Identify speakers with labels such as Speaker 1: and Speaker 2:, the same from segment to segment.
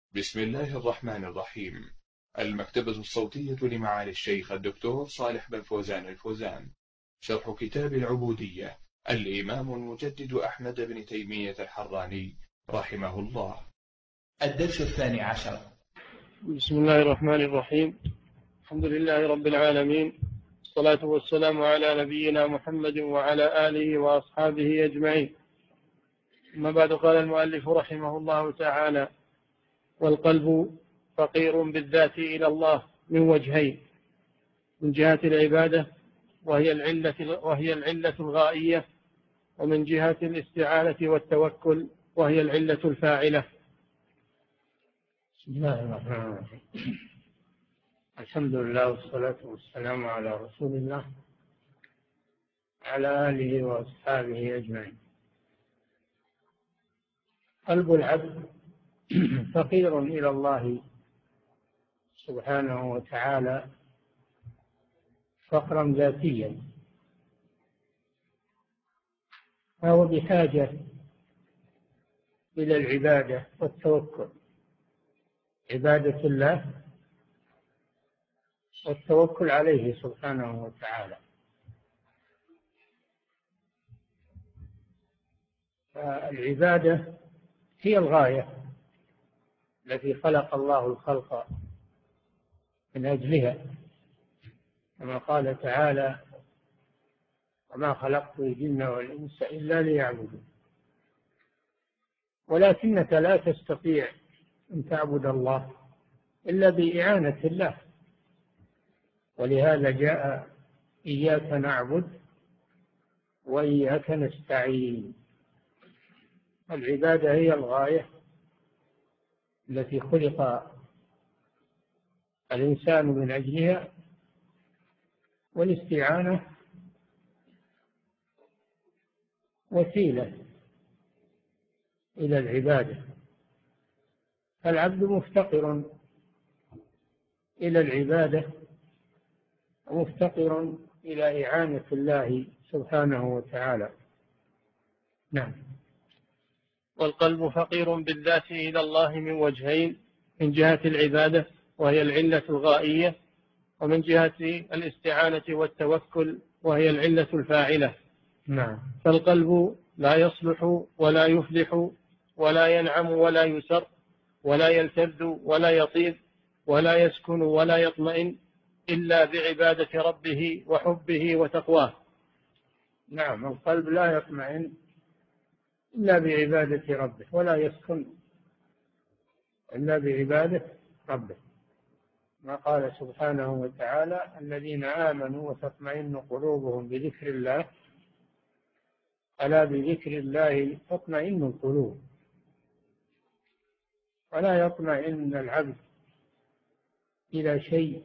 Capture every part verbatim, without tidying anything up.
Speaker 1: بسم الله الرحمن الرحيم. المكتبة الصوتية لمعالي الشيخ الدكتور صالح بن فوزان الفوزان. شرح كتاب العبودية الإمام المجدد أحمد بن تيمية الحراني رحمه الله.
Speaker 2: الدرس الثاني عشر.
Speaker 3: بسم الله الرحمن الرحيم. الحمد لله رب العالمين، الصلاة والسلام على نبينا محمد وعلى آله وأصحابه أجمعين. أما بعد، قال المؤلف رحمه الله تعالى: والقلب فقير بالذات إلى الله من وجهين: من جهة العبادة وهي العلة, وهي العلة الغائية، ومن جهة الاستعانة والتوكل وهي العلة الفاعلة.
Speaker 4: بسم الله الرحمن الرحيم. الحمد لله والصلاة والسلام على رسول الله على آله وأصحابه أجمعين. قلب العبد فقير إلى الله سبحانه وتعالى فقرا ذاتيا، فهو بحاجة إلى العبادة والتوكل، عبادة الله والتوكل عليه سبحانه وتعالى. فالعبادة هي الغاية التي خلق الله الخلق من أجلها، كما قال تعالى: وما خلقت الجن والإنس إلا ليعبدون. ولكنك لا تستطيع أن تعبد الله إلا بإعانة الله، ولهذا جاء إياك نعبد وإياك نستعين. العبادة هي الغاية التي خلق الإنسان من أجلها، والاستعانة وسيلة إلى العبادة. فالعبد مفتقر إلى العبادة ومفتقر إلى إعانة الله سبحانه وتعالى. نعم.
Speaker 3: والقلب فقير بالذات إلى الله من وجهين: من جهة العبادة وهي العلة الغائية، ومن جهة الاستعانة والتوكل وهي العلة الفاعلة.
Speaker 4: نعم.
Speaker 3: فالقلب لا يصلح ولا يفلح ولا ينعم ولا يسر ولا يلتذ ولا يطيب ولا يسكن ولا يطمئن إلا بعبادة ربه وحبه وتقواه.
Speaker 4: نعم، القلب لا يطمئن إلا بعبادة ربه، ولا يسكن إلا بعبادة ربه، ما قال سبحانه وتعالى: الذين آمنوا وتطمئن قلوبهم بذكر الله، ألا بذكر الله تطمئن القلوب. ولا يطمئن العبد إلى شيء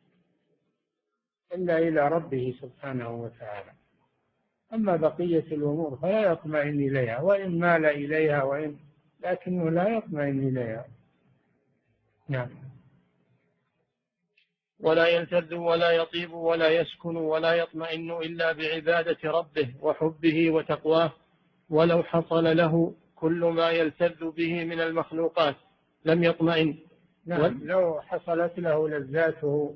Speaker 4: إلا إلى ربه سبحانه وتعالى. أما بقية الأمور فلا يطمئن إليها، وإن مال إليها وإن لكنه لا يطمئن إليها. نعم.
Speaker 3: ولا يلتذ ولا يطيب ولا يسكن ولا يطمئن إلا بعبادة ربه وحبه وتقواه، ولو حصل له كل ما يلتذ به من المخلوقات لم يطمئن.
Speaker 4: نعم، لو حصلت له لذاته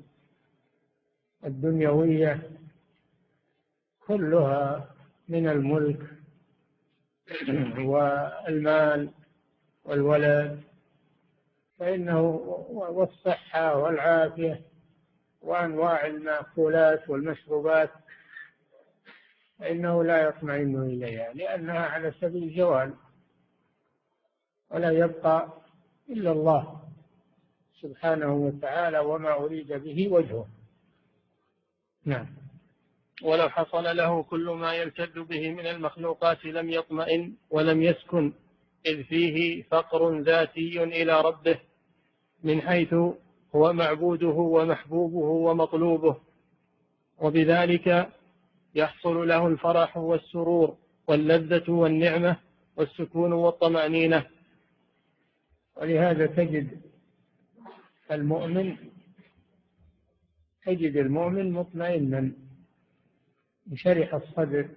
Speaker 4: الدنيوية كلها من الملك والمال والولد فإنه والصحة والعافية وأنواع المأكولات والمشروبات، فإنه لا يطمئن إليها، لأنها على سبيل الزوال، ولا يبقى إلا الله سبحانه وتعالى وما أريد به وجهه. نعم.
Speaker 3: ولو حصل له كل ما يلتذ به من المخلوقات لم يطمئن ولم يسكن، إذ فيه فقر ذاتي إلى ربه من حيث هو معبوده ومحبوبه ومطلوبه، وبذلك يحصل له الفرح والسرور واللذة والنعمة والسكون والطمأنينة.
Speaker 4: ولهذا تجد المؤمن تجد المؤمن مطمئنا بشرح الصدر،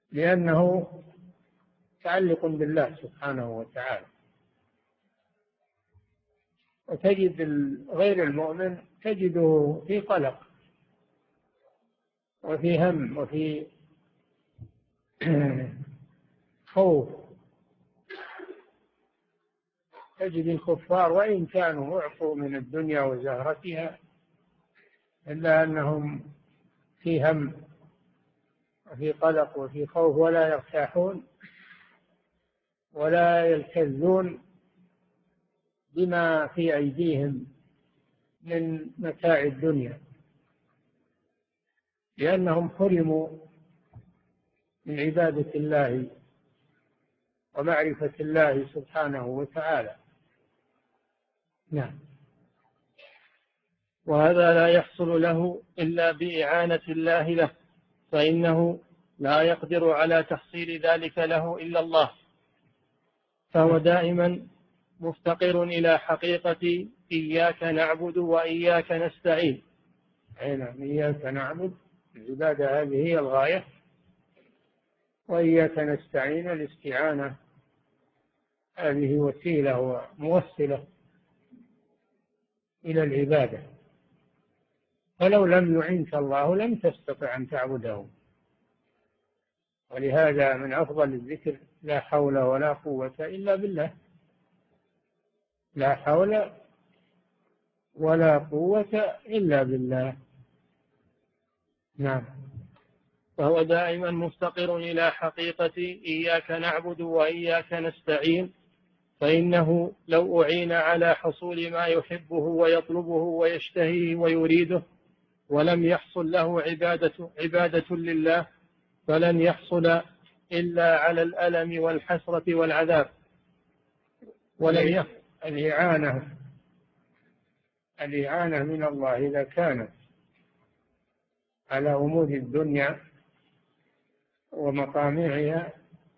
Speaker 4: لأنه متعلق بالله سبحانه وتعالى. وتجد غير المؤمن تجده في قلق وفي هم وفي خوف. تجد الكفار وإن كانوا أعطوا من الدنيا وزهرتها إلا أنهم في هم وفي قلق وفي خوف، ولا يرتاحون ولا يلتذون بما في أيديهم من متاع الدنيا، لأنهم حرموا من عبادة الله ومعرفة الله سبحانه وتعالى. نعم.
Speaker 3: وهذا لا يحصل له إلا بإعانة الله له، فإنه لا يقدر على تحصيل ذلك له إلا الله، فهو دائما مفتقر إلى حقيقة إياك نعبد وإياك نستعين.
Speaker 4: نعم، إياك نعبد العبادة هذه هي الغاية، وإياك نستعين الاستعانة هذه وسيلة وموصلة إلى العبادة. فلو لم يعنك الله لم تستطع أن تعبده. ولهذا من أفضل الذكر لا حول ولا قوة إلا بالله. لا حول ولا قوة إلا بالله. نعم.
Speaker 3: فهو دائما مفتقر إلى حقيقة إياك نعبد وإياك نستعين، فإنه لو أعين على حصول ما يحبه ويطلبه ويشتهيه ويريده ولم يحصل له عبادة, عبادة لله فلن يحصل إلا على الألم والحسرة والعذاب.
Speaker 4: ولن يحصل الإعانة الإعانة من الله إذا كانت على أمور الدنيا ومطامعها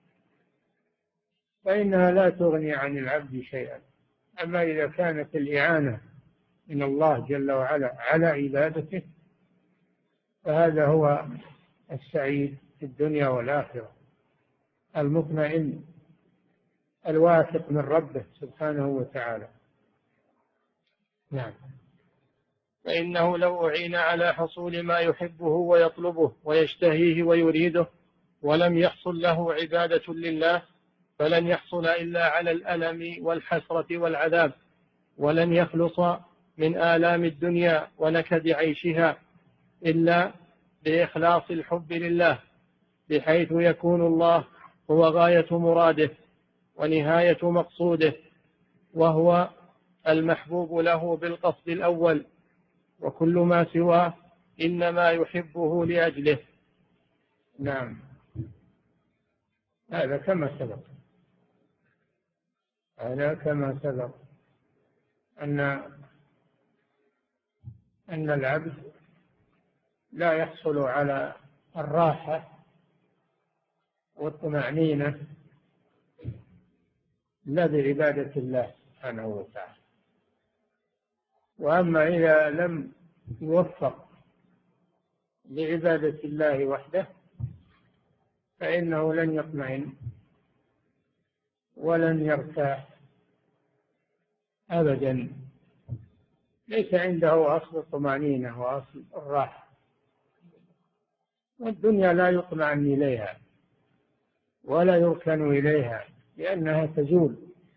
Speaker 4: فإنها لا تغني عن العبد شيئا. أما إذا كانت الإعانة من الله جل وعلا على عبادته فهذا هو السعيد في الدنيا والآخرة، المطمئن الواثق من ربه سبحانه وتعالى. نعم.
Speaker 3: فإنه لو أعين على حصول ما يحبه ويطلبه ويشتهيه ويريده ولم يحصل له عبادة لله فلن يحصل إلا على الألم والحسرة والعذاب، ولن يخلص من آلام الدنيا ونكد عيشها إلا بإخلاص الحب لله، بحيث يكون الله هو غاية مراده ونهاية مقصوده، وهو المحبوب له بالقصد الأول، وكل ما سواه إنما يحبه لأجله.
Speaker 4: نعم. هذا كما سبق هذا كما سبق أن أن العبد لا يحصل على الراحة والطمأنينة إلا بعبادة الله سبحانه وتعالى. وأما إذا لم يوفق لعبادة الله وحده فإنه لن يطمئن ولن يرتاح أبدا، ليس عنده أصل الطمأنينة وأصل الراحة. والدنيا لا يطمئن إليها ولا يركن إليها لأنها تزول،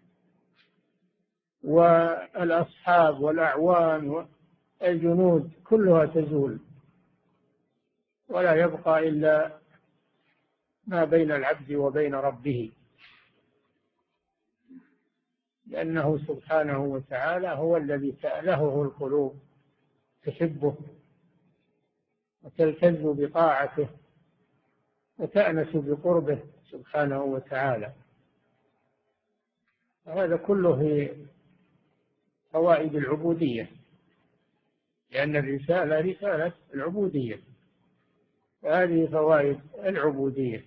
Speaker 4: والأصحاب والأعوان والجنود كلها تزول، ولا يبقى إلا ما بين العبد وبين ربه، لأنه سبحانه وتعالى هو الذي تألهه القلوب تحبه وتلتذ بطاعته وتأنس بقربه سبحانه وتعالى. هذا كله في فوائد العبودية، لأن الرسالة رسالة العبودية، هذه فوائد العبودية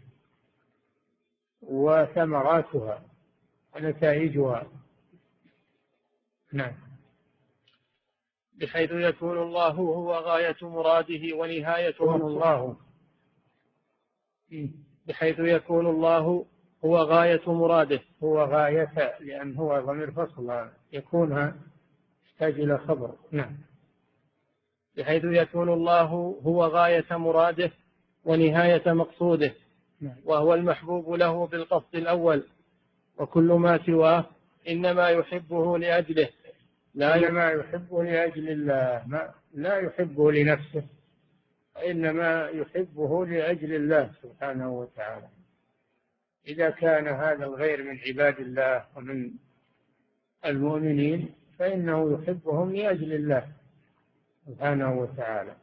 Speaker 4: وثمراتها ونتائجها. نعم.
Speaker 3: بحيث يكون الله هو غاية مراده ونهاية
Speaker 4: الله
Speaker 3: بحيث يكون الله هو غاية مراده.
Speaker 4: هو غاية، لأن هو ضمير فصل يكونها يحتاج إلى صبر. نعم.
Speaker 3: بحيث يكون الله هو غاية مراده ونهاية مقصوده، وهو المحبوب له بالقصد الأول، وكل ما سواه إنما يحبه لأجله،
Speaker 4: لا إنما يحبه لأجل الله، ما لا يحبه لنفسه، إنما يحبه لأجل الله سبحانه وتعالى. إذا كان هذا الغير من عباد الله ومن المؤمنين فإنه يحبهم لأجل الله سبحانه وتعالى.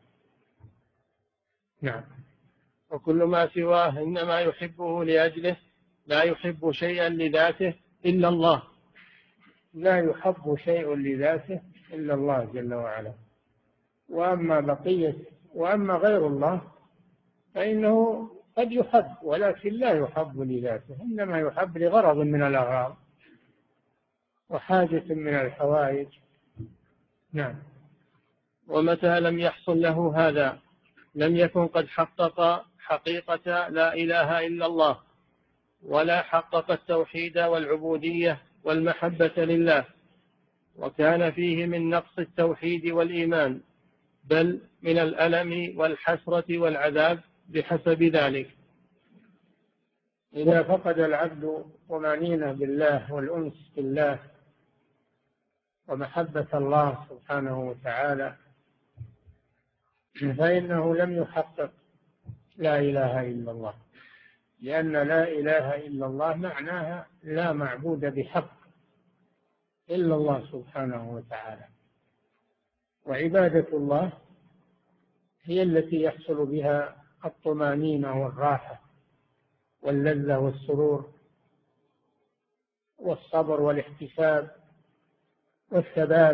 Speaker 4: نعم.
Speaker 3: وكل ما سواه إنما يحبه لأجله، لا يحب شيئا لذاته إلا الله.
Speaker 4: لا يحب شيء لذاته إلا الله جل وعلا. وأما بقية وأما غير الله فإنه قد يحب، ولكن لا يحب لذاته، إنما يحب لغرض من الأغراض وحاجة من الحوائج. نعم.
Speaker 3: ومتى لم يحصل له هذا لم يكن قد حقق حقيقة لا إله إلا الله، ولا حقق التوحيد والعبودية والمحبة لله، وكان فيه من نقص التوحيد والإيمان، بل من الألم والحسرة والعذاب بحسب ذلك.
Speaker 4: إذا فقد العبد طمأنينة بالله والأنس بالله ومحبة الله سبحانه وتعالى فإنه لم يحقق لا إله إلا الله، لأن لا إله إلا الله معناها لا معبود بحق إلا الله سبحانه وتعالى. وعبادة الله هي التي يحصل بها الطمأنينة والراحة واللذة والسرور والصبر والاحتساب والثبات،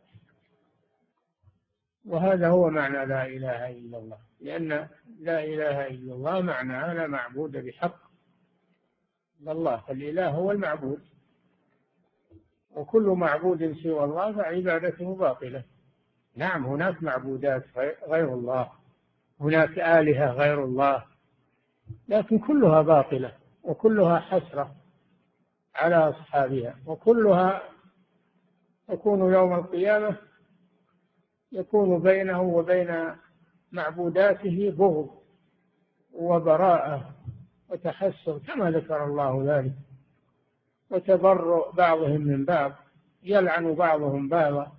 Speaker 4: وهذا هو معنى لا إله إلا الله، لأن لا إله إلا الله معناها لا معبود بحق إلا الله، فالإله هو المعبود، وكل معبود سوى الله فعبادته باطلة. نعم، هناك معبودات غير الله، هناك آلهة غير الله، لكن كلها باطلة وكلها حسرة على أصحابها، وكلها تكون يوم القيامة يكون بينه وبين معبوداته بغض وبراءة وتحسر كما ذكر الله ذلك، وتبرؤ بعضهم من بعض، يلعن بعضهم بعضا،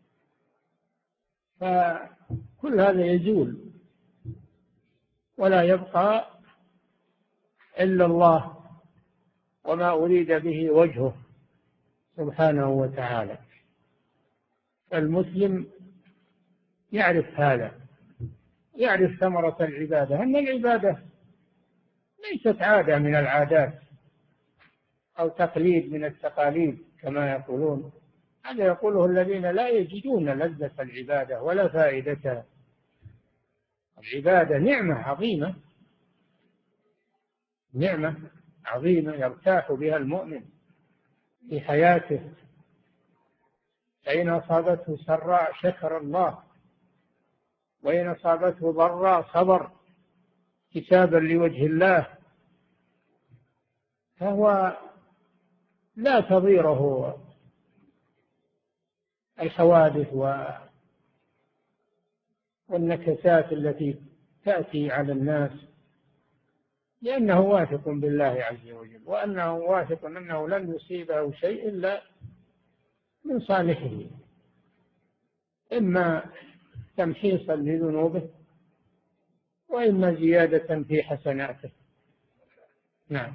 Speaker 4: فكل هذا يزول ولا يبقى إلا الله وما أريد به وجهه سبحانه وتعالى. المسلم يعرف هذا، يعرف ثمرة العبادة، أن العبادة ليست عادة من العادات أو تقليد من التقاليد كما يقولون، هذا يقوله الذين لا يجدون لذة العبادة ولا فائدتها. العبادة نعمة عظيمة، نعمة عظيمة يرتاح بها المؤمن في حياته، فإن أصابته سراء شكر الله، وإن أصابته ضراء صبر احتسابا لوجه الله، فهو لا تضيره الحوادث والنكسات التي تأتي على الناس، لأنه واثق بالله عز وجل، وأنه واثق أنه لن يصيبه شيء إلا من صالحه، إما تمحيصا لذنوبه وإما زيادة في حسناته. نعم.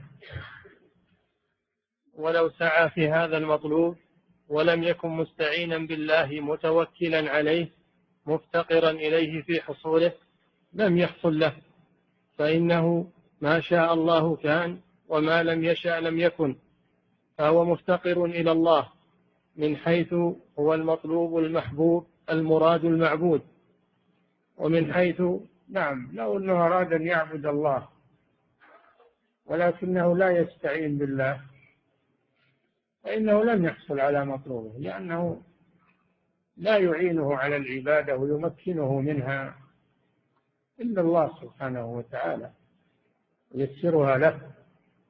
Speaker 3: ولو سعى في هذا المطلوب ولم يكن مستعينا بالله متوكلا عليه مفتقرا إليه في حصوله لم يحصل له، فإنه ما شاء الله كان وما لم يشاء لم يكن، فهو مفتقر إلى الله من حيث هو المطلوب المحبوب المراد المعبود، ومن حيث
Speaker 4: نعم لو أنه أراد أن يعبد الله ولكنه لا يستعين بالله فإنه لن يحصل على مطلوبه، لأنه لا يعينه على العبادة ويمكنه منها إلا الله سبحانه وتعالى، ييسرها له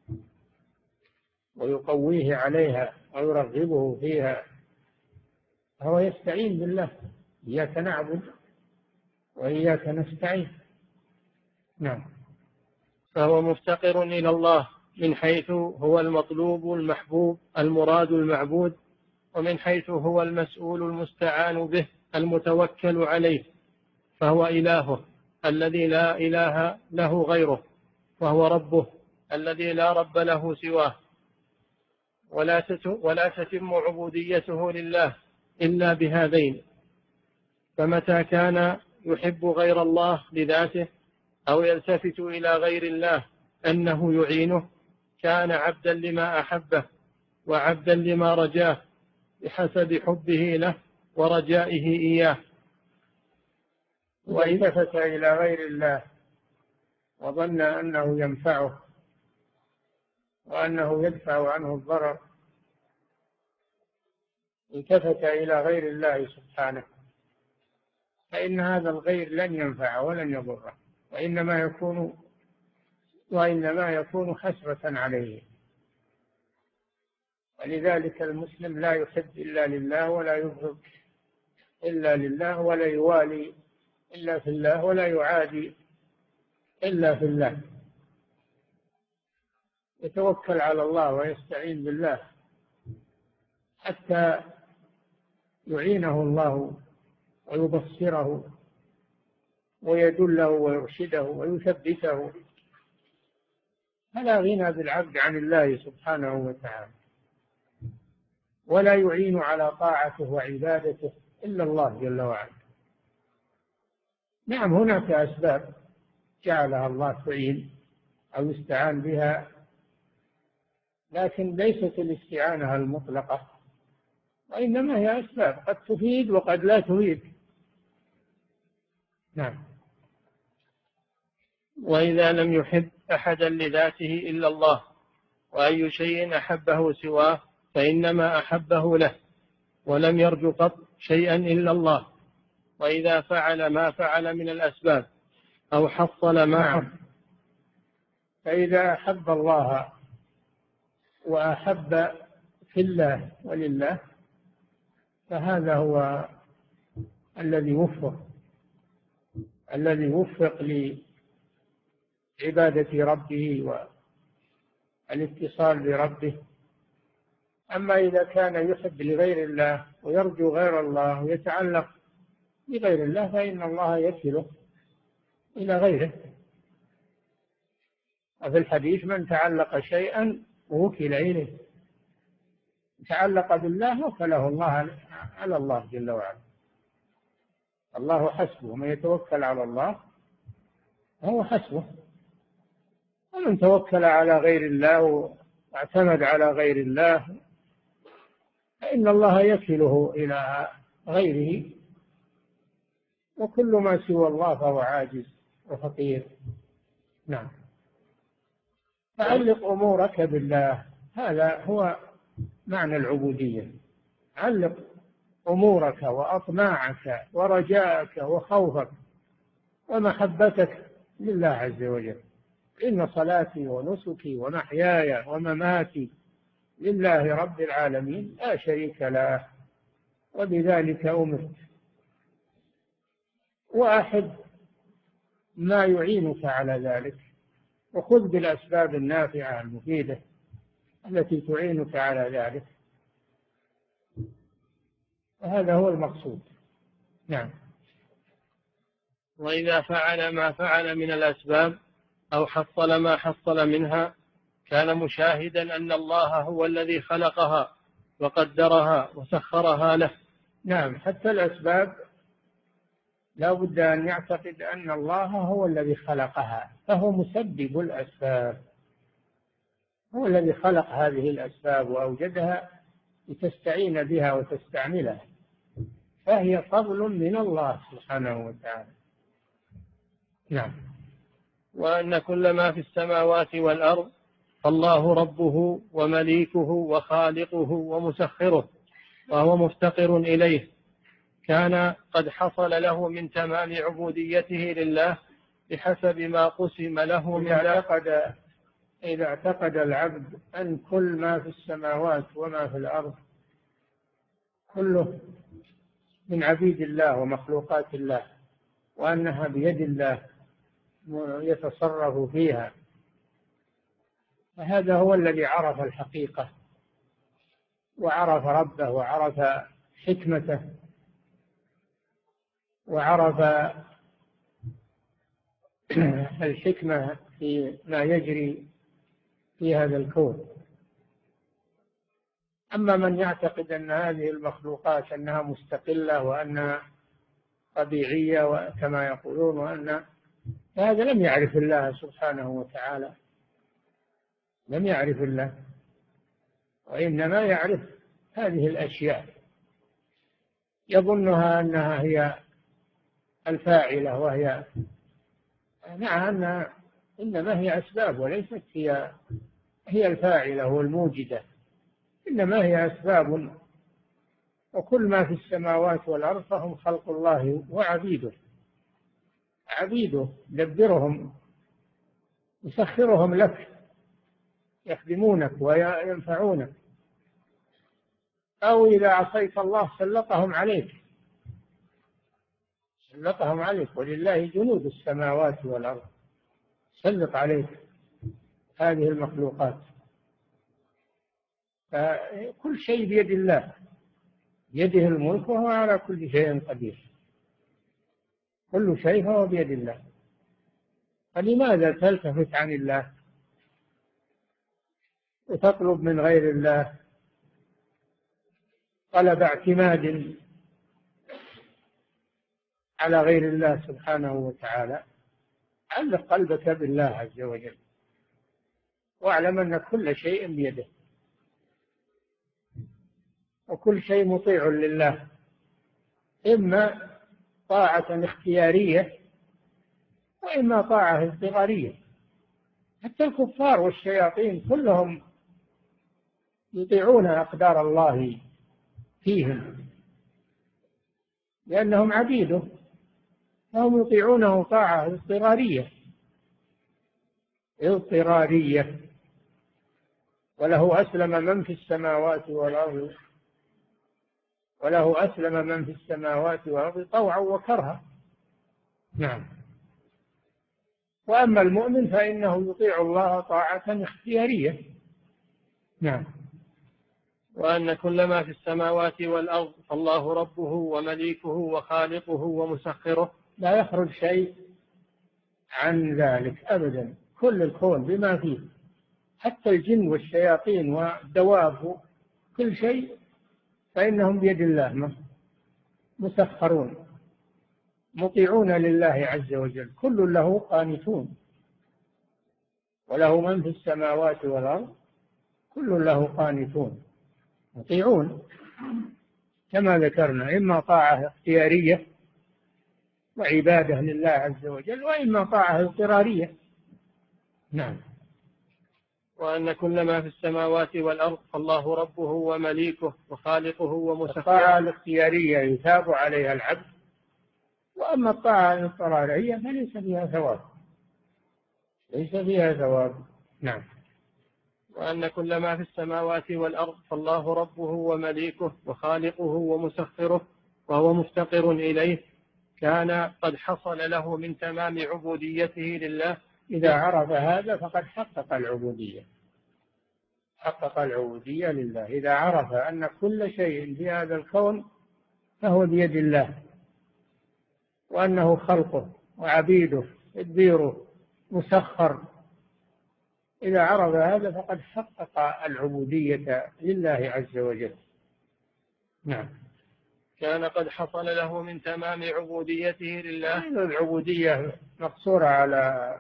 Speaker 4: ويقويه عليها ويرغبه فيها. هو يستعين بالله، إياك نعبد وإياك نستعين. نعم.
Speaker 3: فهو مفتقر إلى الله من حيث هو المطلوب المحبوب المراد المعبود، ومن حيث هو المسؤول المستعان به المتوكل عليه، فهو إلهه الذي لا إله له غيره، وهو ربه الذي لا رب له سواه، ولا تتم عبوديته لله إلا بهذين. فمتى كان يحب غير الله لذاته أو يلتفت إلى غير الله أنه يعينه كان عبدا لما أحبه وعبدا لما رجاه بحسب حبه له ورجائه إياه.
Speaker 4: وإن التفت إلى غير الله وظن أنه ينفعه وأنه يدفع عنه الضرر، التفت إلى غير الله سبحانه، فإن هذا الغير لن ينفعه ولن يضره، وإنما يكون وإنما يكون حسرة عليه. ولذلك المسلم لا يحب إلا لله ولا يبغض إلا لله ولا يوالي إلا في الله ولا يعادي إلا في الله. يتوكل على الله ويستعين بالله حتى يعينه الله ويبصره ويدله ويرشده ويثبته. فلا غنى بالعبد عن الله سبحانه وتعالى، ولا يعين على طاعته وعبادته إلا الله جل وعلا. نعم، هناك أسباب جعلها الله تعين أو يستعان بها، لكن ليست الاستعانة المطلقة، وإنما هي أسباب قد تفيد وقد لا تفيد. نعم.
Speaker 3: وإذا لم يحب أحدا لذاته إلا الله، وأي شيء أحبه سواه فإنما أحبه له، ولم يرج قط شيئا إلا الله. وإذا فعل ما فعل من الأسباب أو حصل ما حصل،
Speaker 4: فإذا أحب الله وأحب في الله ولله فهذا هو الذي وفق الذي وفق لعبادة ربه والاتصال بربه. أما إذا كان يحب لغير الله ويرجو غير الله ويتعلق بغير الله فإن الله يكله إلى غيره. وفي الحديث: من تعلق شيئا وكل إليه. تعلق بالله وكله الله على الله جل وعلا. الله حسبه، من يتوكل على الله هو حسبه، ومن توكل على غير الله واعتمد على غير الله فإن الله يكله إلى غيره، وكل ما سوى الله فهو عاجز وفقير. نعم. فعلق أمورك بالله، هذا هو معنى العبودية. علق أمورك وأطماعك ورجاءك وخوفك ومحبتك لله عز وجل. إن صلاتي ونسكي ومحياي ومماتي لله رب العالمين لا شريك له، وبذلك أمرت. وأحب ما يعينك على ذلك، وخذ بالأسباب النافعة المفيدة التي تعينك على ذلك، وهذا هو المقصود. نعم.
Speaker 3: وإذا فعل ما فعل من الأسباب أو حصل ما حصل منها كان مشاهدا أن الله هو الذي خلقها وقدرها وسخرها له.
Speaker 4: نعم، حتى الأسباب لا بد أن يعتقد أن الله هو الذي خلقها، فهو مسبب الأسباب، هو الذي خلق هذه الأسباب وأوجدها لتستعين بها وتستعملها، فهي فضل من الله سبحانه وتعالى. نعم.
Speaker 3: وأن كل ما في السماوات والأرض فالله ربه ومليكه وخالقه ومسخره، وهو مفتقر إليه، كان قد حصل له من تمام عبوديته لله بحسب ما قسم له من
Speaker 4: إذا اعتقد إذا اعتقد العبد أن كل ما في السماوات وما في الأرض كله من عبيد الله ومخلوقات الله، وأنها بيد الله يتصرف فيها. فهذا هو الذي عرف الحقيقة وعرف ربه وعرف حكمته وعرف الحكمة في ما يجري في هذا الكون. أما من يعتقد أن هذه المخلوقات أنها مستقلة وأنها طبيعية كما يقولون، وأن هذا لم يعرف الله سبحانه وتعالى، لم يعرف الله، وإنما يعرف هذه الأشياء يظنها أنها هي الفاعلة، وهي مع أنها إنما هي أسباب وليست هي هي الفاعلة والموجدة، إنما هي أسباب. وكل ما في السماوات والأرض فهم خلق الله وعبيده، عبيده يدبرهم يسخرهم لك، يخدمونك وينفعونك، أو إذا عصيت الله سلطهم عليك سلطهم عليك ولله جنود السماوات والأرض، سلط عليك هذه المخلوقات. فكل شيء بيد الله، بيده الملك وهو على كل شيء قدير، كل شيء هو بيد الله. فلماذا تلتفت عن الله وتطلب من غير الله طلب اعتماد على غير الله سبحانه وتعالى؟ علق قلبك بالله عز وجل، واعلم أن كل شيء بيده، وكل شيء مطيع لله، إما طاعة اختيارية وإما طاعة اضطرارية. حتى الكفار والشياطين كلهم يطيعون أقدار الله فيهم لأنهم عبيده، فهم يطيعونه طاعة اضطرارية اضطرارية وله أسلم من في السماوات والأرض وله أسلم من في السماوات والأرض طوعا وكرها. نعم. وأما المؤمن فإنه يطيع الله طاعة اختيارية. نعم.
Speaker 3: وأن كل ما في السماوات والأرض فالله ربه ومليكه وخالقه ومسخره.
Speaker 4: لا يخرج شيء عن ذلك أبدا، كل الكون بما فيه، حتى الجن والشياطين والدواب كل شيء فإنهم بيد الله مسخرون مطيعون لله عز وجل، كل له قانتون، وله من في السماوات والأرض كل له قانتون مطيعون كما ذكرنا، إما طاعة اختيارية وعبادة لله عز وجل، وإما طاعة اضطرارية. نعم.
Speaker 3: وأن كل ما في السماوات والأرض فالله ربه ومليكه وخالقه ومسخره.
Speaker 4: الطاعة الاختيارية يثاب عليها العبد، وأما الطاعة الاضطرارية فليس فيها ثواب، ليس فيها ثواب. نعم.
Speaker 3: وأن كل ما في السماوات والأرض فالله ربه ومليكه وخالقه ومسخره وهو مفتقر إليه، كان قد حصل له من تمام عبوديته لله.
Speaker 4: إذا عرف هذا فقد حقق العبودية، حقق العبودية لله. إذا عرف أن كل شيء في هذا الكون فهو بيد الله، وأنه خلقه وعبيده تدبيره مسخر، إذا عرف هذا فقد حقق العبودية لله عز وجل. نعم.
Speaker 3: كان قد حصل له من تمام عبوديته لله.
Speaker 4: العبودية مقصورة على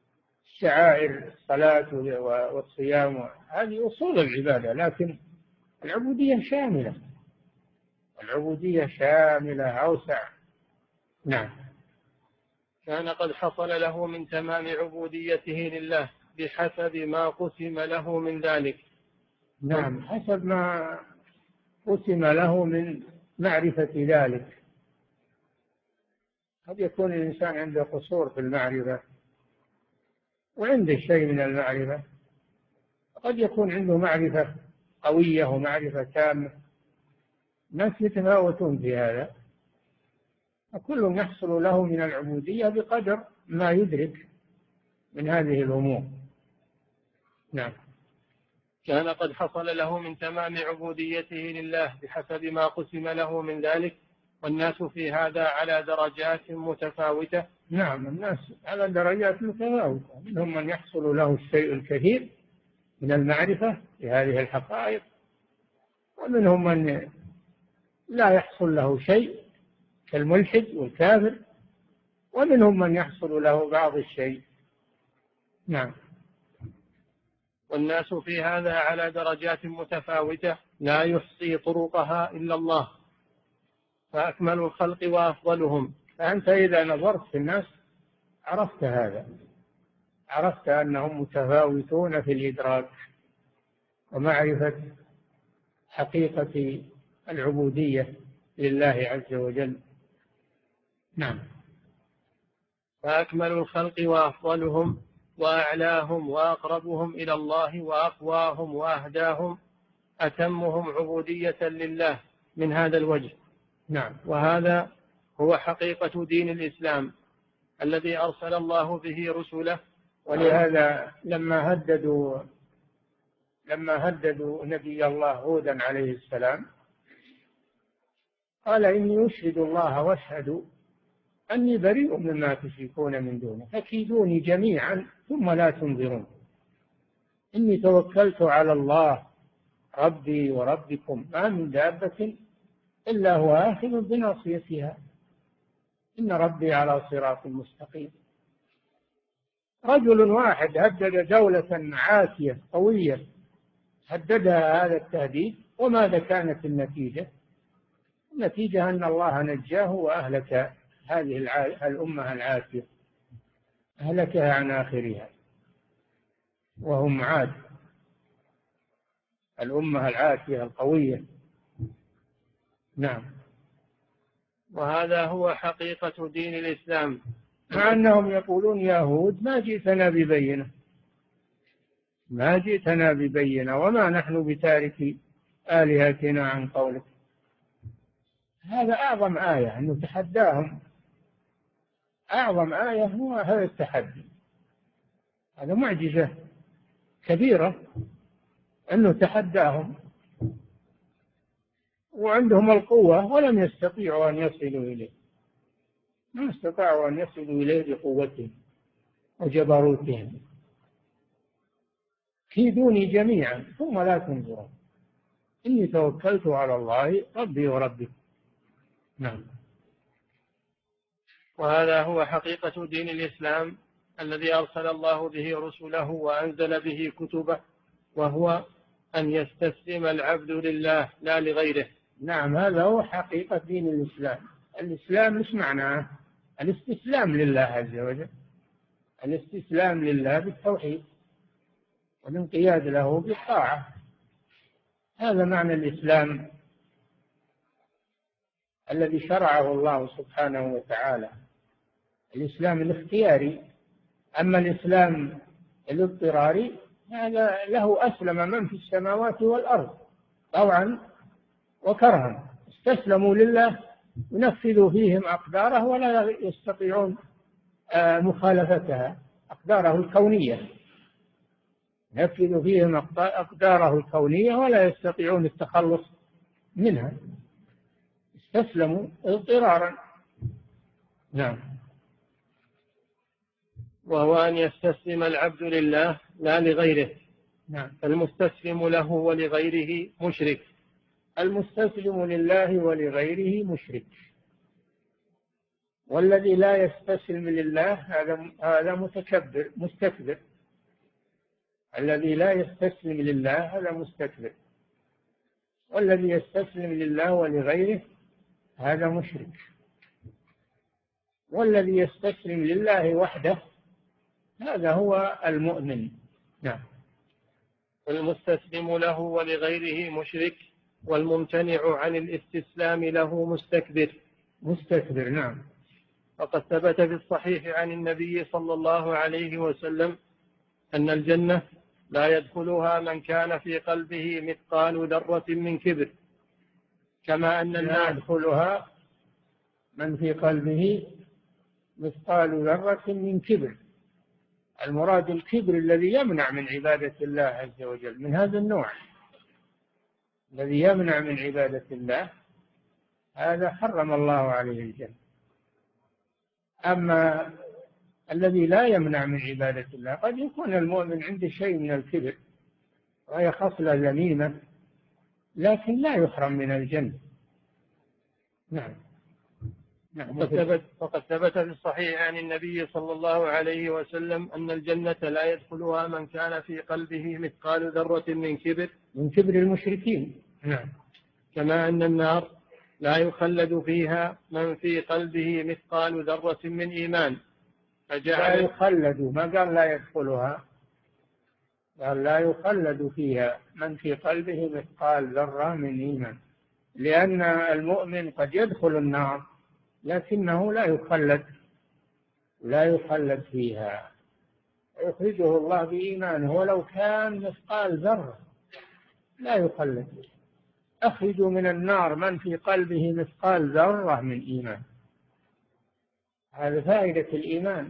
Speaker 4: شعائر الصلاة والصيام، هذه أصول العبادة، لكن العبودية شاملة، العبودية شاملة أوسع. نعم.
Speaker 3: كان قد حصل له من تمام عبوديته لله بحسب ما قسم له من ذلك.
Speaker 4: نعم، حسب ما قسم له من معرفة ذلك. قد يكون الإنسان عنده قصور في المعرفة وعنده شيء من المعرفة، قد يكون عنده معرفة قوية ومعرفة تامة، الناس يتفاوتون في هذا. فكل يحصل له من العبودية بقدر ما يدرك من هذه الأمور. نعم.
Speaker 3: كان قد حصل له من تمام عبوديته لله بحسب ما قسم له من ذلك، والناس في هذا على درجات متفاوتة.
Speaker 4: نعم، الناس على درجات متفاوتة، منهم من يحصل له الشيء الكثير من المعرفة بهذه الحقائق، ومنهم من لا يحصل له شيء كالملحد والكافر، ومنهم من يحصل له بعض الشيء. نعم.
Speaker 3: والناس في هذا على درجات متفاوتة لا يحصي طرقها إلا الله، فأكمل الخلق وأفضلهم.
Speaker 4: فأنت إذا نظرت في الناس عرفت هذا، عرفت أنهم متفاوتون في الإدراك ومعرفة حقيقة العبودية لله عز وجل. نعم.
Speaker 3: فأكمل الخلق وأفضلهم وأعلاهم وأقربهم إلى الله وأقواهم وأهداهم أتمهم عبودية لله من هذا الوجه.
Speaker 4: نعم.
Speaker 3: وهذا هو حقيقة دين الإسلام الذي أرسل الله به رسله.
Speaker 4: ولهذا لما هددوا لما هددوا نبي الله هودا عليه السلام قال إني أشهد الله واشهدوا أني بريء مما تشركون من دونه فكيدوني جميعا ثم لا تنظرون إني توكلت على الله ربي وربكم ما من دابة إلا هو آخذ بناصيتها إن ربي على صراط مستقيم. رجل واحد هدد دولة عاتية قوية، هددها هذا التهديد، وماذا كانت النتيجة؟ النتيجة أن الله نجاه وأهلك هذه الأمة العاتية، أهلكها عن آخرها، وهم عاد الأمة العاتية القوية. نعم.
Speaker 3: وهذا هو حقيقة دين الإسلام،
Speaker 4: مع أنهم يقولون يا هود ما جئتنا ببينة ما جئتنا ببينة وما نحن بتارك آلهتنا عن قولك. هذا أعظم آية أنه تحداهم، أعظم آية هو هذا التحدي، هذا معجزة كبيرة أنه تحداهم وعندهم القوة ولم يستطيعوا أن يصلوا إليه، ما استطاعوا أن يصلوا إليه بقوتهم وجبروتهم. كيدوني جميعا ثم لا تنظرون إني توكلت على الله ربي وربكم. نعم.
Speaker 3: وهذا هو حقيقة دين الإسلام الذي أرسل الله به رسله وأنزل به كتبه، وهو أن يستسلم العبد لله لا لغيره.
Speaker 4: نعم، هذا هو حقيقة دين الإسلام. الإسلام مش معناه الاستسلام لله عز وجل، الاستسلام لله بالتوحيد والانقياد له بالطاعة، هذا معنى الإسلام الذي شرعه الله سبحانه وتعالى، الإسلام الاختياري. أما الإسلام الاضطراري هذا له أسلم من في السماوات والأرض طوعا وكرها، استسلموا لله ينفذوا فيهم أقداره ولا يستطيعون مخالفتها، أقداره الكونية، ينفذ فيهم أقداره الكونية ولا يستطيعون التخلص منها، استسلموا اضطرارا. نعم.
Speaker 3: وهو أن يستسلم العبد لله لا لغيره.
Speaker 4: نعم.
Speaker 3: المستسلم له ولغيره مشرك.
Speaker 4: المستسلم لله ولغيره مشرك، والذي لا يستسلم لله هذا هذا متكبر مستكبر. الذي لا يستسلم لله هذا مستكبر، والذي يستسلم لله ولغيره هذا مشرك، والذي يستسلم لله وحده هذا هو المؤمن. نعم.
Speaker 3: المستسلم له ولغيره مشرك، والممتنع عن الاستسلام له مستكبر.
Speaker 4: مستكبر. نعم.
Speaker 3: وقد ثبت في الصحيح عن النبي صلى الله عليه وسلم أن الجنة لا يدخلها من كان في قلبه مثقال ذرة من كبر، كما أن
Speaker 4: لا
Speaker 3: النار
Speaker 4: يدخلها من في قلبه مثقال ذرة من كبر. المراد الكبر الذي يمنع من عبادة الله عز وجل، من هذا النوع الذي يمنع من عبادة الله، هذا حرم الله عليه الجنة. أما الذي لا يمنع من عبادة الله، قد يكون المؤمن عنده شيء من الكبر وهي خصلة ذميمة، لكن لا يحرم من الجنة. نعم. نعم.
Speaker 3: وقد ثبت وقد ثبت في الصحيح عن النبي صلى الله عليه وسلم أن الجنة لا يدخلها من كان في قلبه مثقال ذرة من كبر
Speaker 4: من كبر المشركين. نعم.
Speaker 3: كما أن النار لا يخلد فيها من في قلبه مثقال ذرة من إيمان.
Speaker 4: لا يخلد، ما قال لا يدخلها، قال لا يخلد فيها من في قلبه مثقال ذرة من إيمان، لأن المؤمن قد يدخل النار لكنه لا يخلد لا يخلد فيها، يخرجه الله بإيمانه ولو كان مثقال ذرة لا يخلد. أخرج من النار من في قلبه مثقال ذرة من إيمان، هذا فائدة الإيمان.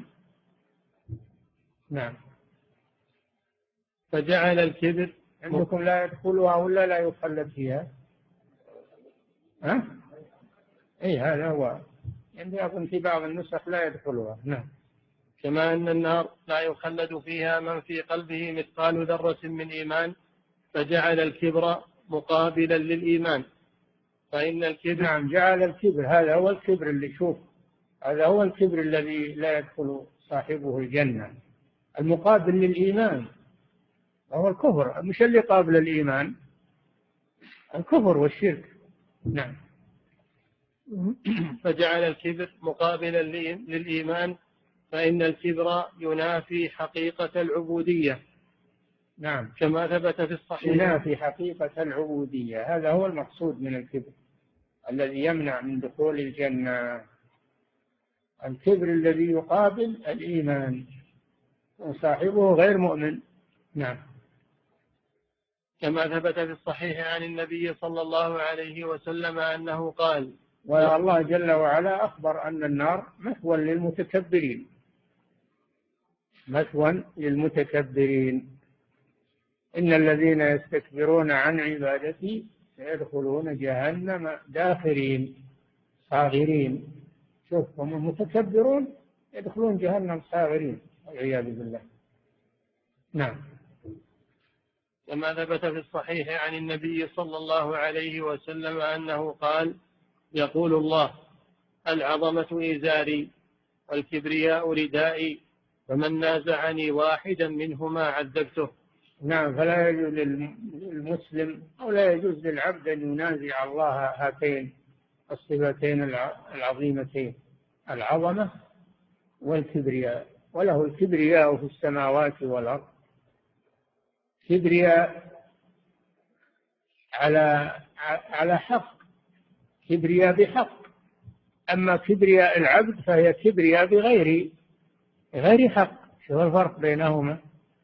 Speaker 4: نعم.
Speaker 3: فجعل الكبر
Speaker 4: عندكم لا يدخلها ولا لا يخلد فيها؟ ها؟ أي هذا هو، عندي أظن في بعض النسخ لا يدخلها. نعم.
Speaker 3: كما أن النار لا يخلد فيها من في قلبه مثقال ذرة من إيمان، فجعل الكبر مقابلا للإيمان، فإن الكبر
Speaker 4: نعم جعل الكبر، هذا هو الكبر اللي شوف، هذا هو الكبر الذي لا يدخل صاحبه الجنة، المقابل للإيمان وهو الكفر، مش اللي قابل الإيمان، الكفر والشرك. نعم.
Speaker 3: فجعل الكبر مقابلا للإيمان، فإن الكبر ينافي حقيقة العبودية.
Speaker 4: نعم.
Speaker 3: كما ثبت في الصحيح
Speaker 4: ينافي حقيقة العبودية، هذا هو المقصود من الكبر الذي يمنع من دخول الجنة، الكبر الذي يقابل الإيمان وصاحبه غير مؤمن. نعم.
Speaker 3: كما ثبت في الصحيح عن النبي صلى الله عليه وسلم أنه قال:
Speaker 4: والله جل وعلا أخبر أن النار مثوى للمتكبرين، مثوى للمتكبرين، إن الذين يستكبرون عن عبادتي سيدخلون جهنم داخرين صاغرين. شوف، هم المتكبرون يدخلون جهنم صاغرين والعياذ بالله. نعم.
Speaker 3: كما ثبت في الصحيح عن النبي صلى الله عليه وسلم أنه قال: يقول الله: العظمة إزاري والكبرياء ردائي، فمن نازعني واحدا منهما عذبته.
Speaker 4: نعم. فلا يجوز للمسلم أو لا يجوز للعبد أن ينازع الله هاتين الصفتين العظيمتين، العظمة والكبرياء، وله الكبرياء في السماوات والأرض، كبرياء على على حق، كبرياء بحق. أما كبرياء العبد فهي كبرياء بغير غير حق. شو الفرق بينهما؟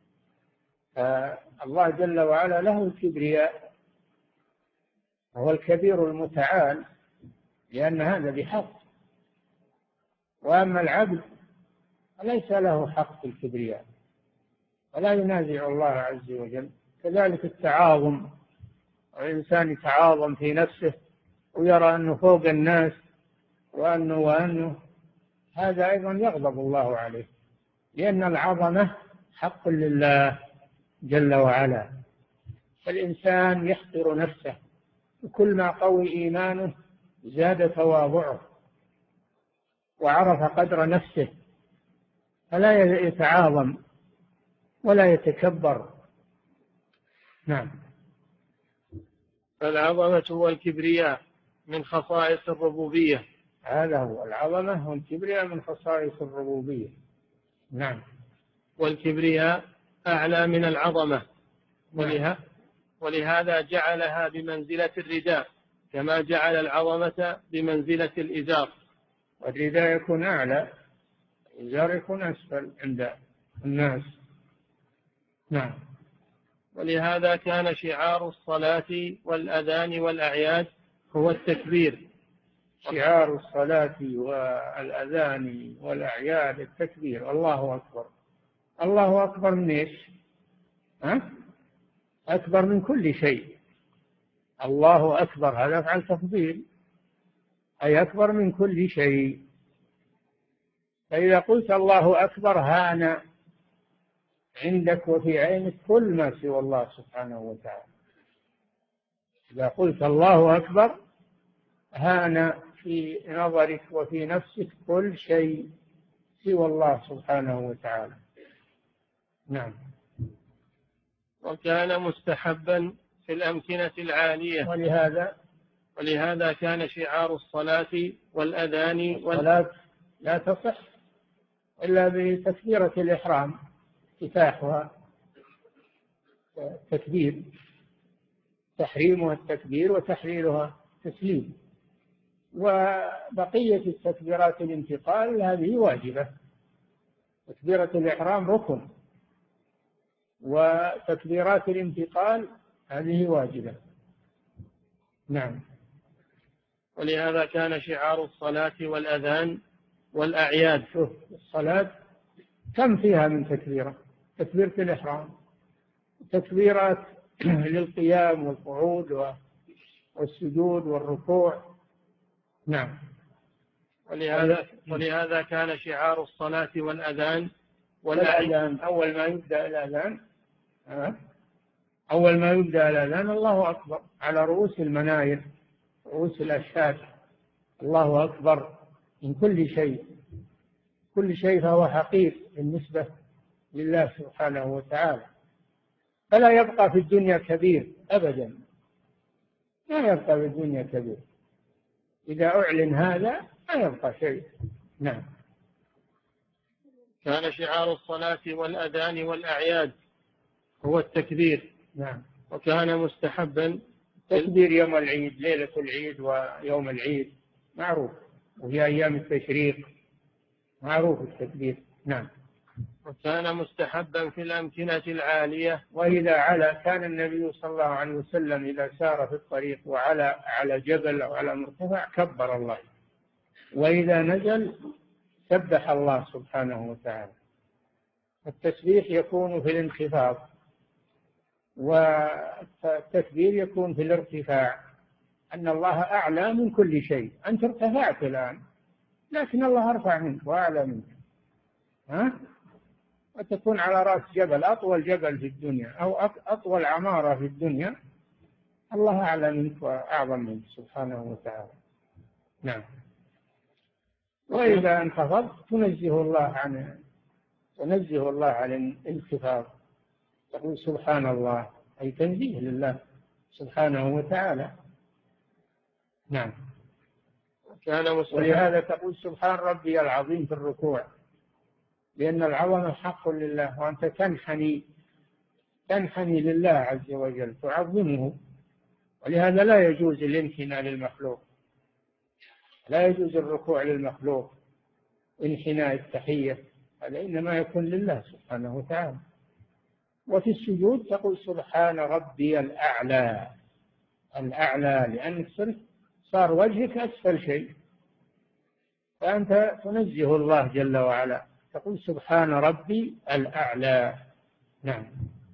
Speaker 4: الله جل وعلا له الكبرياء، هو الكبير المتعال، لأن هذا بحق. وأما العبد ليس له حق في الكبرياء ولا ينازع الله عز وجل. كذلك التعاظم، الإنسان يتعاظم في نفسه ويرى أنه فوق الناس وأنه وأنه هذا أيضا يغضب الله عليه، لأن العظمة حق لله جل وعلا. فالإنسان يحقر نفسه، وكل ما قوي إيمانه زاد تواضعه وعرف قدر نفسه، فلا يتعاظم ولا يتكبر. نعم.
Speaker 3: فالعظمة والكبرياء من خصائص الربوبية.
Speaker 4: هذا هو، العظمة والكبرياء من خصائص الربوبية. نعم.
Speaker 3: والكبرياء أعلى من العظمة، ولها ولهذا جعلها بمنزلة الرداء، كما جعل العظمة بمنزلة الإزار.
Speaker 4: والرداء يكون أعلى، الإزار يكون أسفل عند الناس. نعم.
Speaker 3: ولهذا كان شعار الصلاة والأذان والأعياد هو التكبير،
Speaker 4: شعار الصلاة والأذان والأعياد التكبير الله أكبر. الله أكبر من إيش؟ ها؟ أكبر من كل شيء. الله أكبر هذا أفعل تفضيل، أي أكبر من كل شيء. فإذا قلت الله أكبر هان عندك وفي عينك كل ما سوى الله سبحانه وتعالى. إذا قلت الله أكبر هان في نظرك وفي نفسك كل شيء سوى الله سبحانه وتعالى. نعم.
Speaker 3: وكان مستحبا في الأمكنة العالية،
Speaker 4: ولهذا
Speaker 3: ولهذا كان شعار الصلاة والأذان
Speaker 4: والصلاة لا تصح إلا بتكبيرة الإحرام، افتتاحها تكبير، تحريمها التكبير وتحليلها تسليم، وبقية التكبيرات الانتقال هذه واجبة. تكبيرة الإحرام ركن، وتكبيرات الانتقال هذه واجبة. نعم.
Speaker 3: ولهذا كان شعار الصلاة والأذان والأعياد.
Speaker 4: شوف الصلاة كم فيها من تكبيرة؟ تكبيرة الإحرام، تكبيرات للقيام والقعود والسجود والركوع. نعم.
Speaker 3: ولهذا, ولهذا كان شعار الصلاة والأذان
Speaker 4: والأذان أول ما يبدأ الأذان أول ما يبدأ الأذان الله أكبر على رؤوس المناير، رؤوس الأشهاد. الله أكبر من كل شيء، كل شيء فهو حقير بالنسبة لله سبحانه وتعالى. فلا يبقى في الدنيا كبير أبدا، لا يبقى في الدنيا كبير. إذا أعلن هذا لا يبقى شيء. نعم.
Speaker 3: كان شعار الصلاة والأذان والأعياد هو التكبير.
Speaker 4: نعم.
Speaker 3: وكان مستحبا
Speaker 4: تكبير يوم العيد، ليلة العيد ويوم العيد معروف، وهي أيام التشريق معروف التكبير. نعم.
Speaker 3: وكان مستحبا في الأمكنة العالية.
Speaker 4: وإذا علا كان النبي صلى الله عليه وسلم إذا سار في الطريق وعلى على جبل أو على مرتفع كبر الله، وإذا نزل سبح الله سبحانه وتعالى. التسبيح يكون في الانخفاض، والتكبير يكون في الارتفاع، أن الله أعلى من كل شيء. أنت ارتفعت الآن لكن الله أرفع منك وأعلى منك، ها؟ وتكون على رأس جبل، أطول جبل في الدنيا أو أطول عمارة في الدنيا، الله أعلى منك وأعظم منك سبحانه وتعالى. نعم. وإذا انخفضت تنزه الله عن تنزه الله عن الانخفاض، تقول سبحان الله، أي تنزيه لله سبحانه وتعالى. نعم.
Speaker 3: كان
Speaker 4: ولهذا تقول سبحان ربي العظيم في الركوع، لأن العظمة حق لله، وأنت تنحني تنحني لله عز وجل تعظمه. ولهذا لا يجوز الانحناء للمخلوق، لا يجوز الركوع للمخلوق، انحناء التحية هذا إنما يكون لله سبحانه وتعالى. وفي السجود تقول سبحان ربي الأعلى، الأعلى لأنك صرت صار وجهك أسفل شيء، فأنت تنزه الله جل وعلا، تقول سبحان ربي الأعلى. نعم.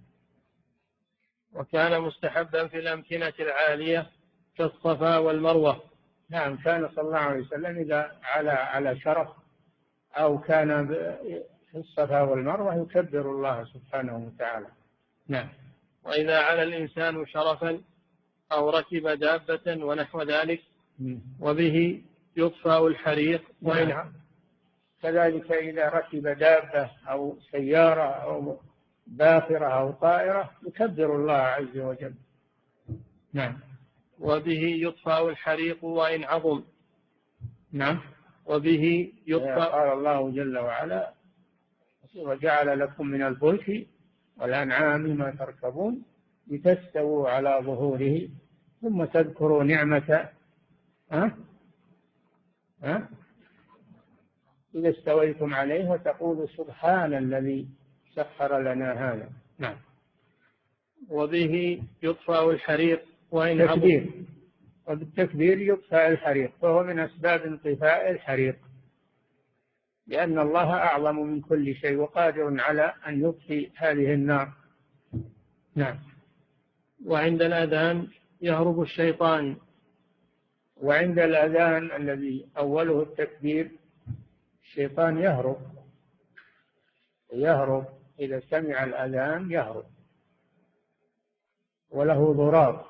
Speaker 3: وكان مستحبا في الأمكنة العالية كالصفا والمروة.
Speaker 4: نعم. كان صلى الله عليه وسلم إذا على على شرف أو كان في الصفا والمروة يكبر الله سبحانه وتعالى. نعم.
Speaker 3: وإذا على الإنسان شرفا أو ركب دابة ونحو ذلك وبه يطفأ الحريق.
Speaker 4: نعم. كذلك إذا ركب دابة أو سيارة أو باخرة أو طائرة يكبر الله عز وجل. نعم.
Speaker 3: وبه يطفأ الحريق وإن عظم.
Speaker 4: نعم.
Speaker 3: وبه يطفأ.
Speaker 4: قال الله جل وعلا وجعل لكم من الفلك والأنعام ما تركبون لتستووا على ظهوره ثم تذكروا نعمة ها ها إذا استويتم عليه وتقولوا سبحان الذي سخر لنا هذا. نعم.
Speaker 3: وبه يطفأ الحريق وإن
Speaker 4: تكبير. وبالتكبير يطفأ الحريق، فهو من أسباب انطفاء الحريق، لأن الله أعظم من كل شيء وقادر على أن يطفئ هذه النار. نعم.
Speaker 3: وعند الأذان يهرب الشيطان.
Speaker 4: وعند الأذان الذي أوله التكبير الشيطان يهرب يهرب إذا سمع الأذان يهرب، وله ضراب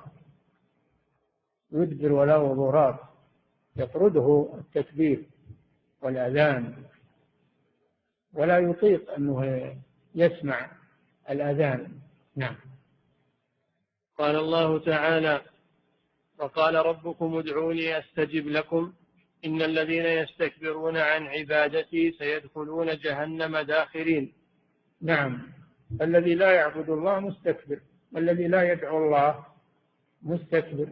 Speaker 4: يدبر وله ضراب يطرده التكبير والأذان، ولا يطيق أنه يسمع الأذان. نعم.
Speaker 3: قال الله تعالى: وقال ربكم ادعوني أستجب لكم إن الذين يستكبرون عن عبادتي سيدخلون جهنم داخرين.
Speaker 4: نعم، الذي لا يعبد الله مستكبر، والذي لا يدعو الله مستكبر،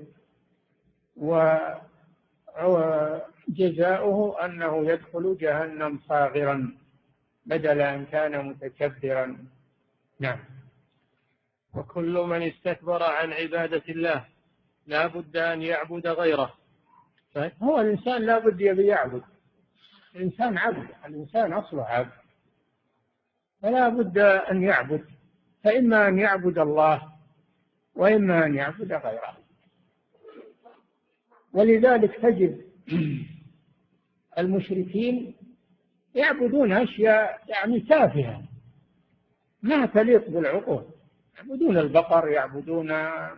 Speaker 4: وجزاؤه أنه يدخل جهنم صاغرا بدل أن كان متكبرا. نعم.
Speaker 3: وكل من استكبر عن عبادة الله لا بد أن يعبد غيره.
Speaker 4: هو الإنسان لا بد يبي يعبد، الإنسان عبد، الإنسان أصله عبد، فلا بد أن يعبد، فإما أن يعبد الله وإما أن يعبد غيره. ولذلك تجد المشركين يعبدون أشياء يعني تافهة ما تليق بالعقول، يعبدون البقر، يعبدون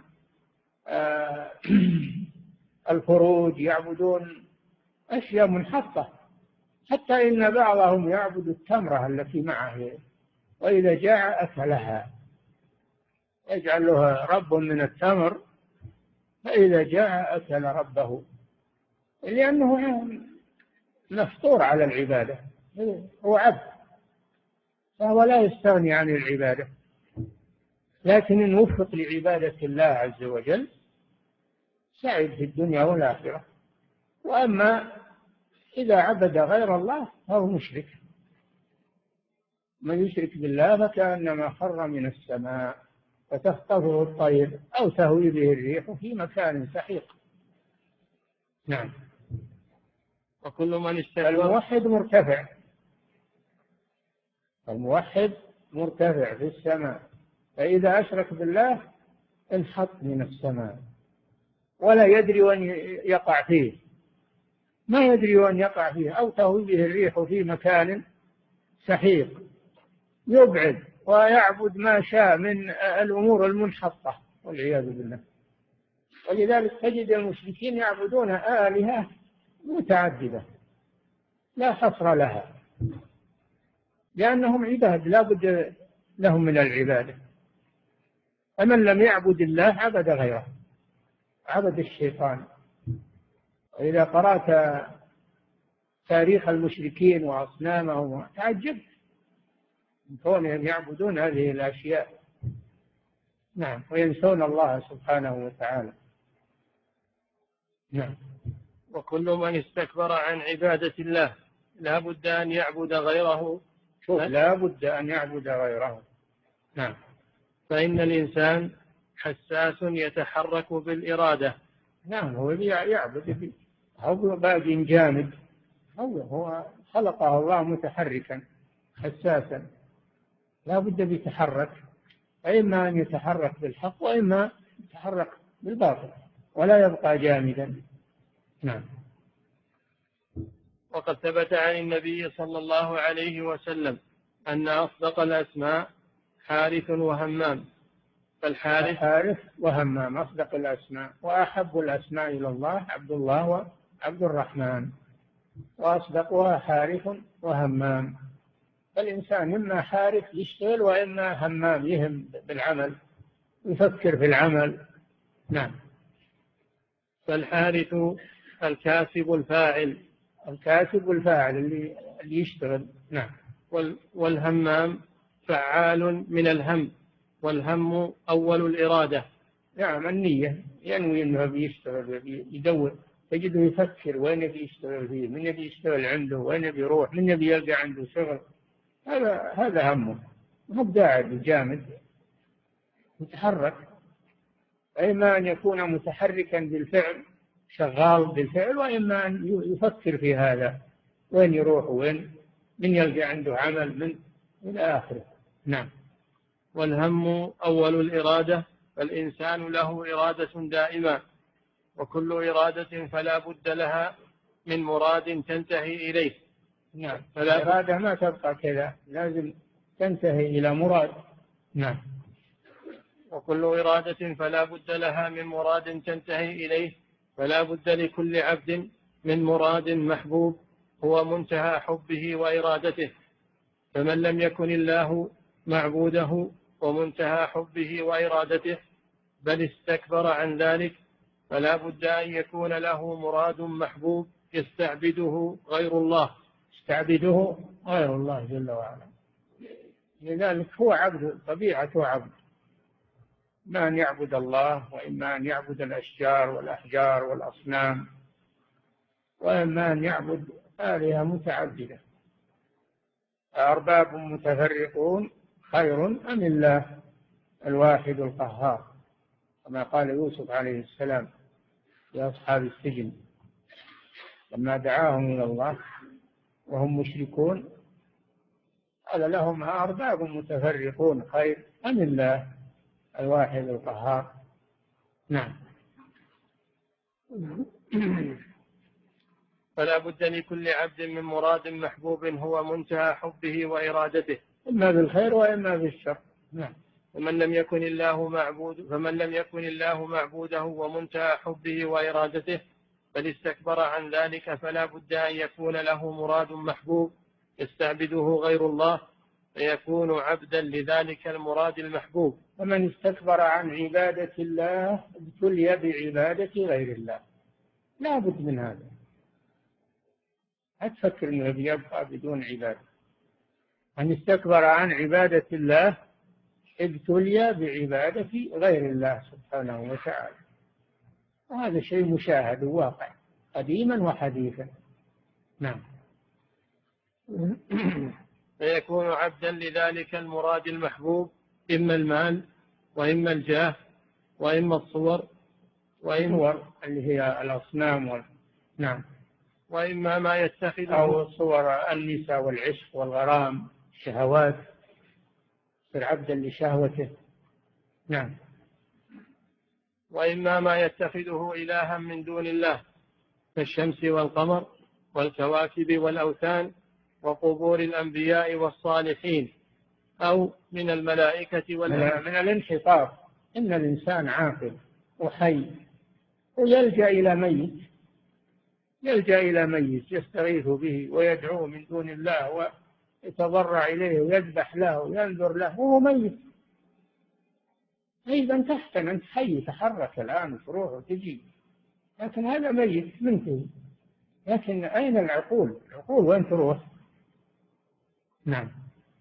Speaker 4: آه الفروج، يعبدون أشياء منحطة، حتى إن بعضهم يعبد التمرة التي معه، وإذا جاع أكلها، يجعل له رب من التمر، فإذا جاع أكل ربه، لأنه مفطور على العبادة، هو عبد، فهو لا يستغني عن العبادة، لكن إن وفق لعبادة الله عز وجل سعيد في الدنيا والآخرة. وأما إذا عبد غير الله فهو مشرك، من يشرك بالله فكأنما خر من السماء فتخطفه الطير أو تهوي به الريح في مكان سحيق. نعم.
Speaker 3: وكل من استكبر.
Speaker 4: الموحد مرتفع، الموحد مرتفع في السماء، فإذا أشرك بالله انحط من السماء ولا يدري وين يقع فيه، ما يدري وين يقع فيه، أو تهوي به الريح في مكان سحيق، يبعد ويعبد ما شاء من الأمور المنحطة والعياذ بالله. ولذلك تجد المشركين يعبدون آلهة متعددة لا حصر لها، لأنهم عباد لا بد لهم من العبادة. فمن لم يعبد الله عبد غيره، عبد الشيطان. وإذا قرأت تاريخ المشركين وأصنامهم تعجبت من كونهم يعبدون هذه الأشياء. نعم. وينسون الله سبحانه وتعالى. نعم.
Speaker 3: وكل من استكبر عن عبادة الله لا بد أن يعبد غيره.
Speaker 4: شوف، لا بد أن يعبد غيره. نعم.
Speaker 3: فإن الإنسان حساس يتحرك بالإرادة.
Speaker 4: نعم، هو يعبد، هو باقي جامد، هو هو خلقه الله متحركا حساسا، لا بد بيتحرك، فإما أن يتحرك بالحق وإما يتحرك بالباطل، ولا يبقى جامدا. نعم.
Speaker 3: وقد ثبت عن النبي صلى الله عليه وسلم أن أصدق الأسماء حارث وهمام. فالحارث
Speaker 4: حارث وهمام أصدق الأسماء، وأحب الأسماء إلى الله عبد الله وعبد الرحمن، وأصدقها حارث وهمام. فالإنسان إما حارث يشتغل وإما همام يهم بالعمل، يفكر في العمل. نعم.
Speaker 3: فالحارث الكاسب الفاعل،
Speaker 4: الكاسب الفاعل اللي, اللي يشتغل. نعم.
Speaker 3: والهمام فعال من الهم، والهم أول الإرادة.
Speaker 4: نعم، النية، ينوي أنه بيشتغل، يدور، تجده يفكر وين يبي يشتغل فيه، من يبي يشتغل عنده، وين يبي يروح، من يبي يلقى عنده شغل. هذا هذا همه، هو قاعد جامد متحرك. إما أن يكون متحركا بالفعل شغال بالفعل، وإما أن يفكر في هذا، وين يروح وين، من يلقى عنده عمل، من إلى آخره. نعم.
Speaker 3: والهم أول الإرادة، فالإنسان له إرادة دائمة، وكل إرادة فلا بد لها من مراد تنتهي إليه.
Speaker 4: نعم. الإرادة ما تبقى كذا، لازم تنتهي إلى مراد. نعم.
Speaker 3: وكل إرادة فلا بد لها من مراد تنتهي إليه، فلا بد لكل عبد من مراد محبوب هو منتهى حبه وإرادته. فمن لم يكن الله معبوده ومنتهى حبه وإرادته بل استكبر عن ذلك، فلا بد أن يكون له مراد محبوب يستعبده غير الله.
Speaker 4: يستعبده غير الله جل وعلا. لذلك هو عبد، طبيعته عبد، ما أن يعبد الله، وإما أن يعبد الأشجار والأحجار والأصنام، وإما أن يعبد آلهة متعددة. أرباب متفرقون خير أم الله الواحد القهار، كما قال يوسف عليه السلام لأصحاب السجن لما دعاهم إلى الله وهم مشركون، قال لهم أرباب متفرقون خير أم الله الواحد القهار. نعم.
Speaker 3: فلا بد لكل عبد من مراد محبوب هو منتهى حبه وإرادته،
Speaker 4: إما بالخير وإما بالشر. نعم.
Speaker 3: ومن لم يكن الله معبود فمن لم يكن الله معبوده ومنتهى حبه وإرادته بل استكبر عن ذلك، فلا بد أن يكون له مراد محبوب يستعبده غير الله، فيكون عبدا لذلك المراد المحبوب.
Speaker 4: ومن استكبر عن عبادة الله ابتلي بعبادة غير الله. لا بد من هذا، لا تفكر أنه يبقى بدون عبادة. من استكبر عن عبادة الله ابتلي بعبادة غير الله سبحانه وتعالى، وهذا شيء مشاهد وواقع قديما وحديثا. نعم.
Speaker 3: فيكون عبدا لذلك المراد المحبوب، إما المال وإما الجاه وإما الصور
Speaker 4: وإما اللي هي الأصنام وال... نعم.
Speaker 3: وإما ما يتخذه
Speaker 4: أو صور النساء والعشق والغرام الشهوات، يصير عبدا لشهوته. نعم.
Speaker 3: وإما ما يتخذه إلها من دون الله كالشمس والقمر والكواكب والأوثان وقبور الأنبياء والصالحين، أو من الملائكة والأنبياء.
Speaker 4: من الانحطاط، إن الإنسان عاقل وحي ويلجأ إلى ميت، يلجأ إلى ميت يستغيث به ويدعوه من دون الله ويتضرع إليه ويذبح له وينذر له وهو ميت. أيضا تحسن، أنت حي تحرك الآن تروح وتجي، لكن هذا ميت منتهي. لكن أين العقول؟ العقول وين تروح؟ نعم.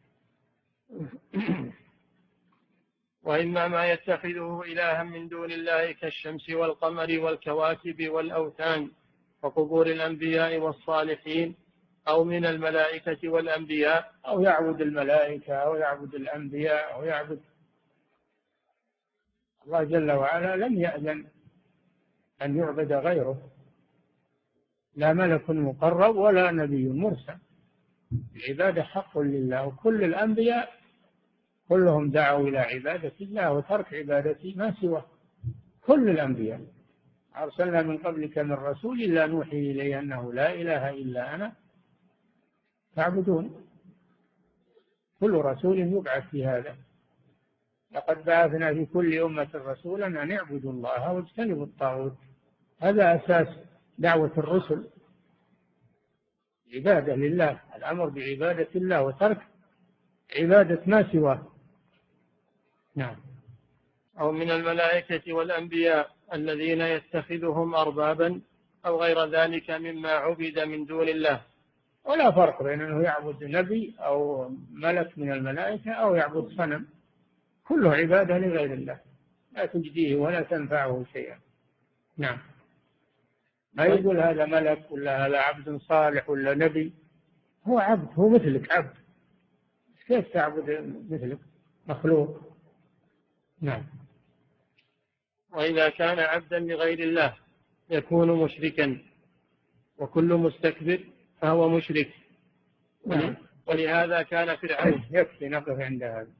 Speaker 3: وإما ما يتخذه إلها من دون الله كالشمس والقمر والكواكب والأوثان وقبور الأنبياء والصالحين، أو من الملائكة والأنبياء.
Speaker 4: أو يعبد الملائكة أو يعبد الأنبياء أو يعبد الله جل وعلا. لم يأذن أن يعبد غيره، لا ملك مقرب ولا نبي مرسل. العبادة حق لله، وكل الأنبياء كلهم دعوا إلى عبادة الله وترك عبادة ما سواه. كل الأنبياء أرسلنا من قبلك من رسول إلا نوحي إليه أنه لا إله إلا أنا فاعبدون. كل رسول يبعث في هذا. لقد بعثنا في كل أمة رسولا أن اعبدوا الله واجتنبوا الطاغوت. هذا أساس دعوة الرسل، عبادة لله، الأمر بعبادة الله وترك عبادة ما سواه. نعم.
Speaker 3: أو من الملائكة والأنبياء الذين يتخذهم أربابا أو غير ذلك مما عبد من دون الله.
Speaker 4: ولا فرق بين أنه يعبد نبي أو ملك من الملائكة أو يعبد صنم، كله عبادة لغير الله لا تجديه ولا تنفعه شيئا. نعم. ما يقول هذا ملك ولا هذا عبد صالح ولا نبي، هو عبد، هو مثلك عبد، كيف تعبد مثلك مخلوق؟ نعم.
Speaker 3: وإذا كان عبدا لغير الله يكون مشركا، وكل مستكبر فهو مشرك.
Speaker 4: نعم.
Speaker 3: ولهذا كان فرعون.
Speaker 4: يكفي نقف عند هذا.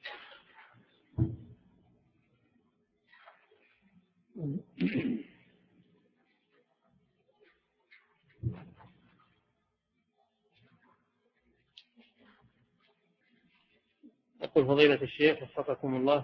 Speaker 3: يقول فضيلة الشيخ وفقكم الله: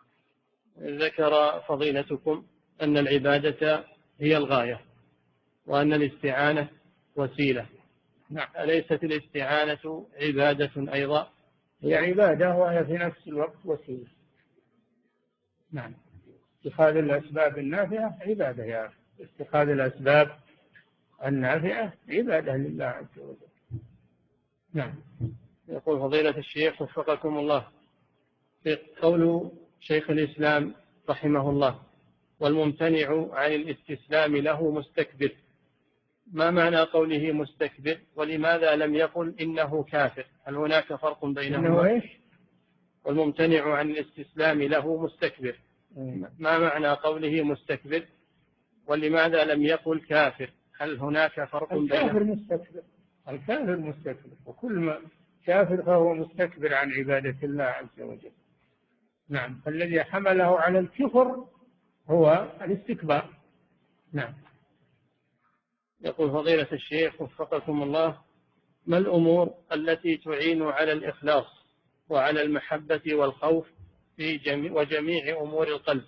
Speaker 3: ذكر فضيلتكم أن العبادة هي الغاية وأن الاستعانة وسيلة.
Speaker 4: نعم.
Speaker 3: أليست الاستعانة عبادة أيضا؟
Speaker 4: هي عبادة وهي في نفس الوقت وسيلة. نعم. اتخاذ الأسباب النافعة عبادة يا أخي. اتخاذ الأسباب النافعة عبادة لله عز وجل. نعم.
Speaker 3: يقول فضيلة الشيخ وفقكم الله: في قول شيخ الإسلام رحمه الله: والممتنع عن الاستسلام له مستكبر، ما معنى قوله مستكبر؟ ولماذا لم يقل إنه كافر؟ هل هناك فرق بينهما؟
Speaker 4: إنه إيش؟
Speaker 3: والممتنع عن الاستسلام له مستكبر، ما معنى قوله مستكبر؟ ولماذا لم يقل كافر؟ هل هناك فرق بينهما؟
Speaker 4: الكافر مستكبر. الكافر مستكبر، وكل ما كافر فهو مستكبر عن عبادة الله عز وجل. نعم. فالذي حمله على الكفر هو الاستكبار. نعم.
Speaker 3: يقول فضيلة الشيخ وفقكم الله: ما الأمور التي تعين على الإخلاص وعلى المحبة والخوف في جميع وجميع أمور القلب؟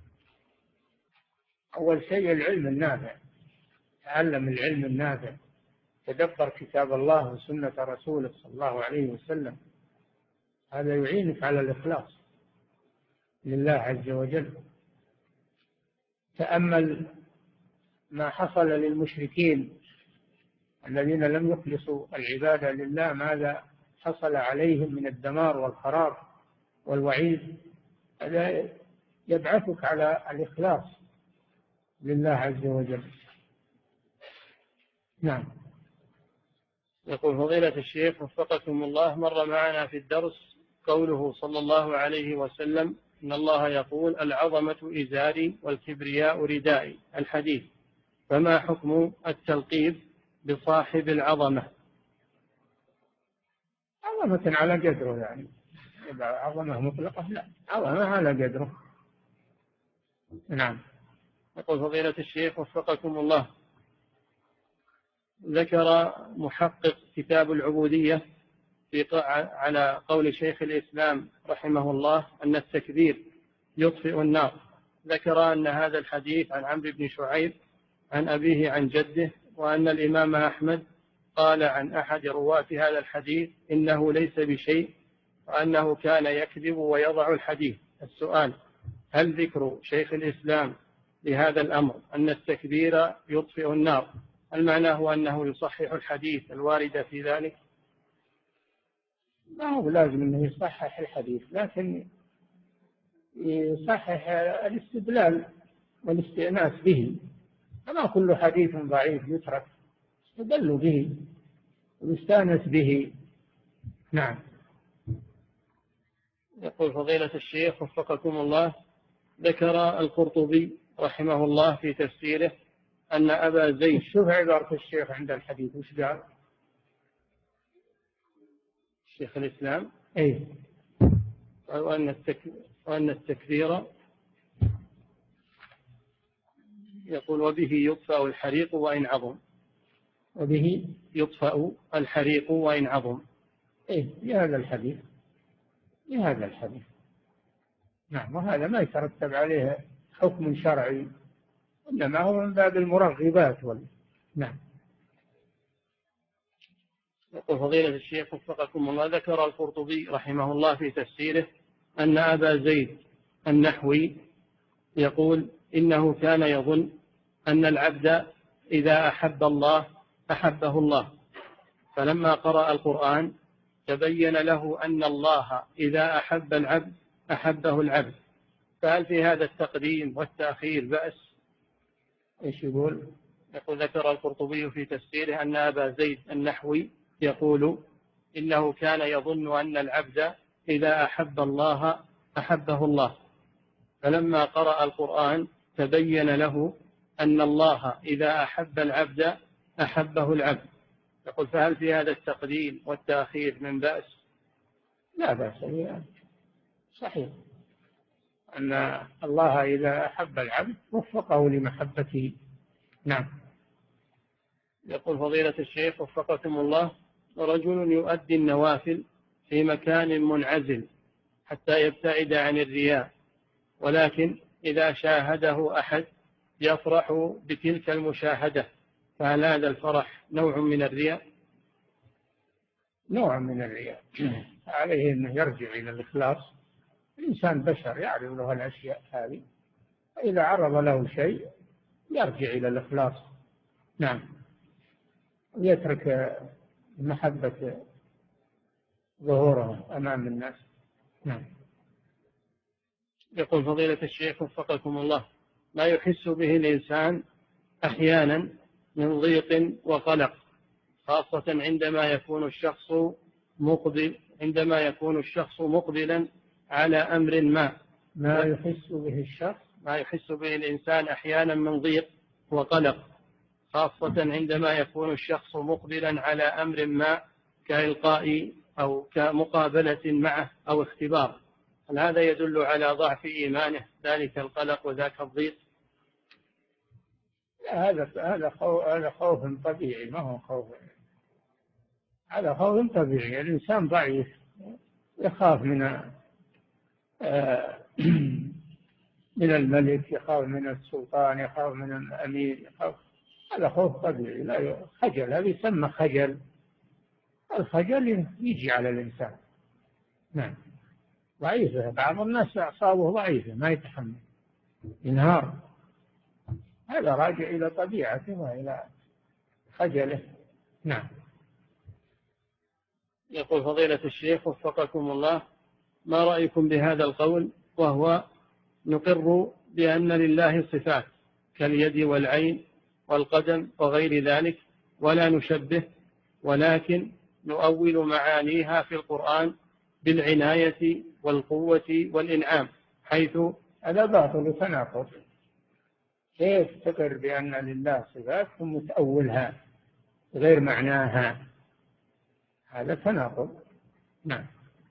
Speaker 4: أول شيء العلم النافع. تعلم العلم النافع، تدبر كتاب الله وسنة رسوله صلى الله عليه وسلم، هذا يعينك على الإخلاص لله عز وجل. تأمل ما حصل للمشركين الذين لم يخلصوا العبادة لله، ماذا حصل عليهم من الدمار والخراب والوعيد. هذا يبعثك على الإخلاص لله عز وجل. نعم.
Speaker 3: يقول فضيلة الشيخ وفقكم الله: مر معنا في الدرس قوله صلى الله عليه وسلم: إن الله يقول: العظمة إزاري والكبرياء ردائي، الحديث. فما حكم التلقيب بصاحب العظمة؟
Speaker 4: عظمة على قدره، يعني عظمة مطلقة لا، عظمة على قدره. نعم.
Speaker 3: يقول فضيلة الشيخ وفقكم الله: ذكر محقق كتاب العبودية في على قول شيخ الإسلام رحمه الله أن التكبير يطفئ النار. ذكر أن هذا الحديث عن عمرو بن شعيب عن أبيه عن جده، وأن الإمام أحمد قال عن أحد رواة هذا الحديث إنه ليس بشيء، وأنه كان يكذب ويضع الحديث. السؤال: هل ذكر شيخ الإسلام لهذا الأمر أن التكبير يطفئ النار، هل معناه أنه يصحح الحديث الوارد في ذلك؟
Speaker 4: ما هو لازم أنه يصحح الحديث، لكن يصحح الاستدلال والاستئناس به. فما كل حديث ضعيف يترك، يستدل به ويستأنس به. نعم.
Speaker 3: يقول فضيلة الشيخ وفقكم الله: ذكر القرطبي رحمه الله في تفسيره أن أبا زيد.
Speaker 4: شوف عبارة الشيخ عند الحديث وش قال؟
Speaker 3: شيخ الإسلام
Speaker 4: أي
Speaker 3: وأن التك... وأن التكبير يقول وبه يطفأ الحريق وإن عظم.
Speaker 4: وبه
Speaker 3: يطفأ الحريق وإن عظم.
Speaker 4: إيه بهذا الحديث، بهذا الحديث. نعم. وهذا ما يترتب عليه حكم شرعي، إنما هو من باب المرغبات وال... نعم.
Speaker 3: يقول فضيلة الشيخ وفقكم الله: ذكر القرطبي رحمه الله في تفسيره أن أبا زيد النحوي يقول إنه كان يظن أن العبد إذا أحب الله أحبه الله، فلما قرأ القرآن تبين له أن الله إذا أحب العبد أحبه العبد، فهل في هذا التقديم والتأخير بأس؟
Speaker 4: إيش يقول؟
Speaker 3: يقول ذكر القرطبي في تفسيره أن أبا زيد النحوي يقول إنه كان يظن أن العبد إذا أحب الله أحبه الله، فلما قرأ القرآن تبين له أن الله إذا أحب العبد أحبه العبد. يقول فهل في هذا التقديم والتأخير من بأس؟
Speaker 4: لا بأس به، صحيح أن الله إذا أحب العبد وفقه لمحبته. نعم.
Speaker 3: يقول فضيلة الشيخ وفقكم الله: رجل يؤدي النوافل في مكان منعزل حتى يبتعد عن الرياء، ولكن إذا شاهده أحد يفرح بتلك المشاهدة، فهل هذا الفرح نوع من الرياء؟
Speaker 4: نوع من الرياء، عليه أنه يرجع إلى الإخلاص. الإنسان بشر يعرض له الأشياء هذه، فإذا عرض له شيء يرجع إلى الإخلاص. نعم. ويترك محبة ظهوره أمام الناس. نعم.
Speaker 3: يقول فضيلة الشيخ وفقكم الله: ما يحس به الإنسان أحيانا من ضيق وقلق، خاصة عندما يكون الشخص مقبل عندما يكون الشخص مقبلا على أمر ما.
Speaker 4: ما يحس به الشخص
Speaker 3: ما يحس به الإنسان أحيانا من ضيق وقلق، خاصة عندما يكون الشخص مقبلا على أمر ما كإلقاء أو كمقابلة معه أو اختبار، هل هذا يدل على ضعف إيمانه ذلك القلق وذاك الضيق؟
Speaker 4: هذا هذا خوف هذا خوف طبيعي، ما هو خوف، هذا خوف طبيعي. الإنسان ضعيف يخاف من من الملك، يخاف من السلطان، يخاف من الأمير، يخاف. هذا خوف طبيعي، لا خجل، هذا يسمى خجل. الخجل يجي على الإنسان. نعم. ضعيفة، بعض الناس أعصابه ضعيفة ما يتحمل، ينهار. هذا راجع إلى طبيعته وإلى خجله. نعم.
Speaker 3: يقول فضيلة الشيخ وفقكم الله: ما رأيكم بهذا القول وهو نقر بأن لله صفات كاليد والعين والقدم وغير ذلك، ولا نشبه، ولكن نؤول معانيها في القرآن بالعناية والقوة والإنعام، حيث
Speaker 4: هذا باطل وتناقض. كيف تقر بأن لله صفات ثم تأولها غير معناها؟ هذا تناقض. نعم.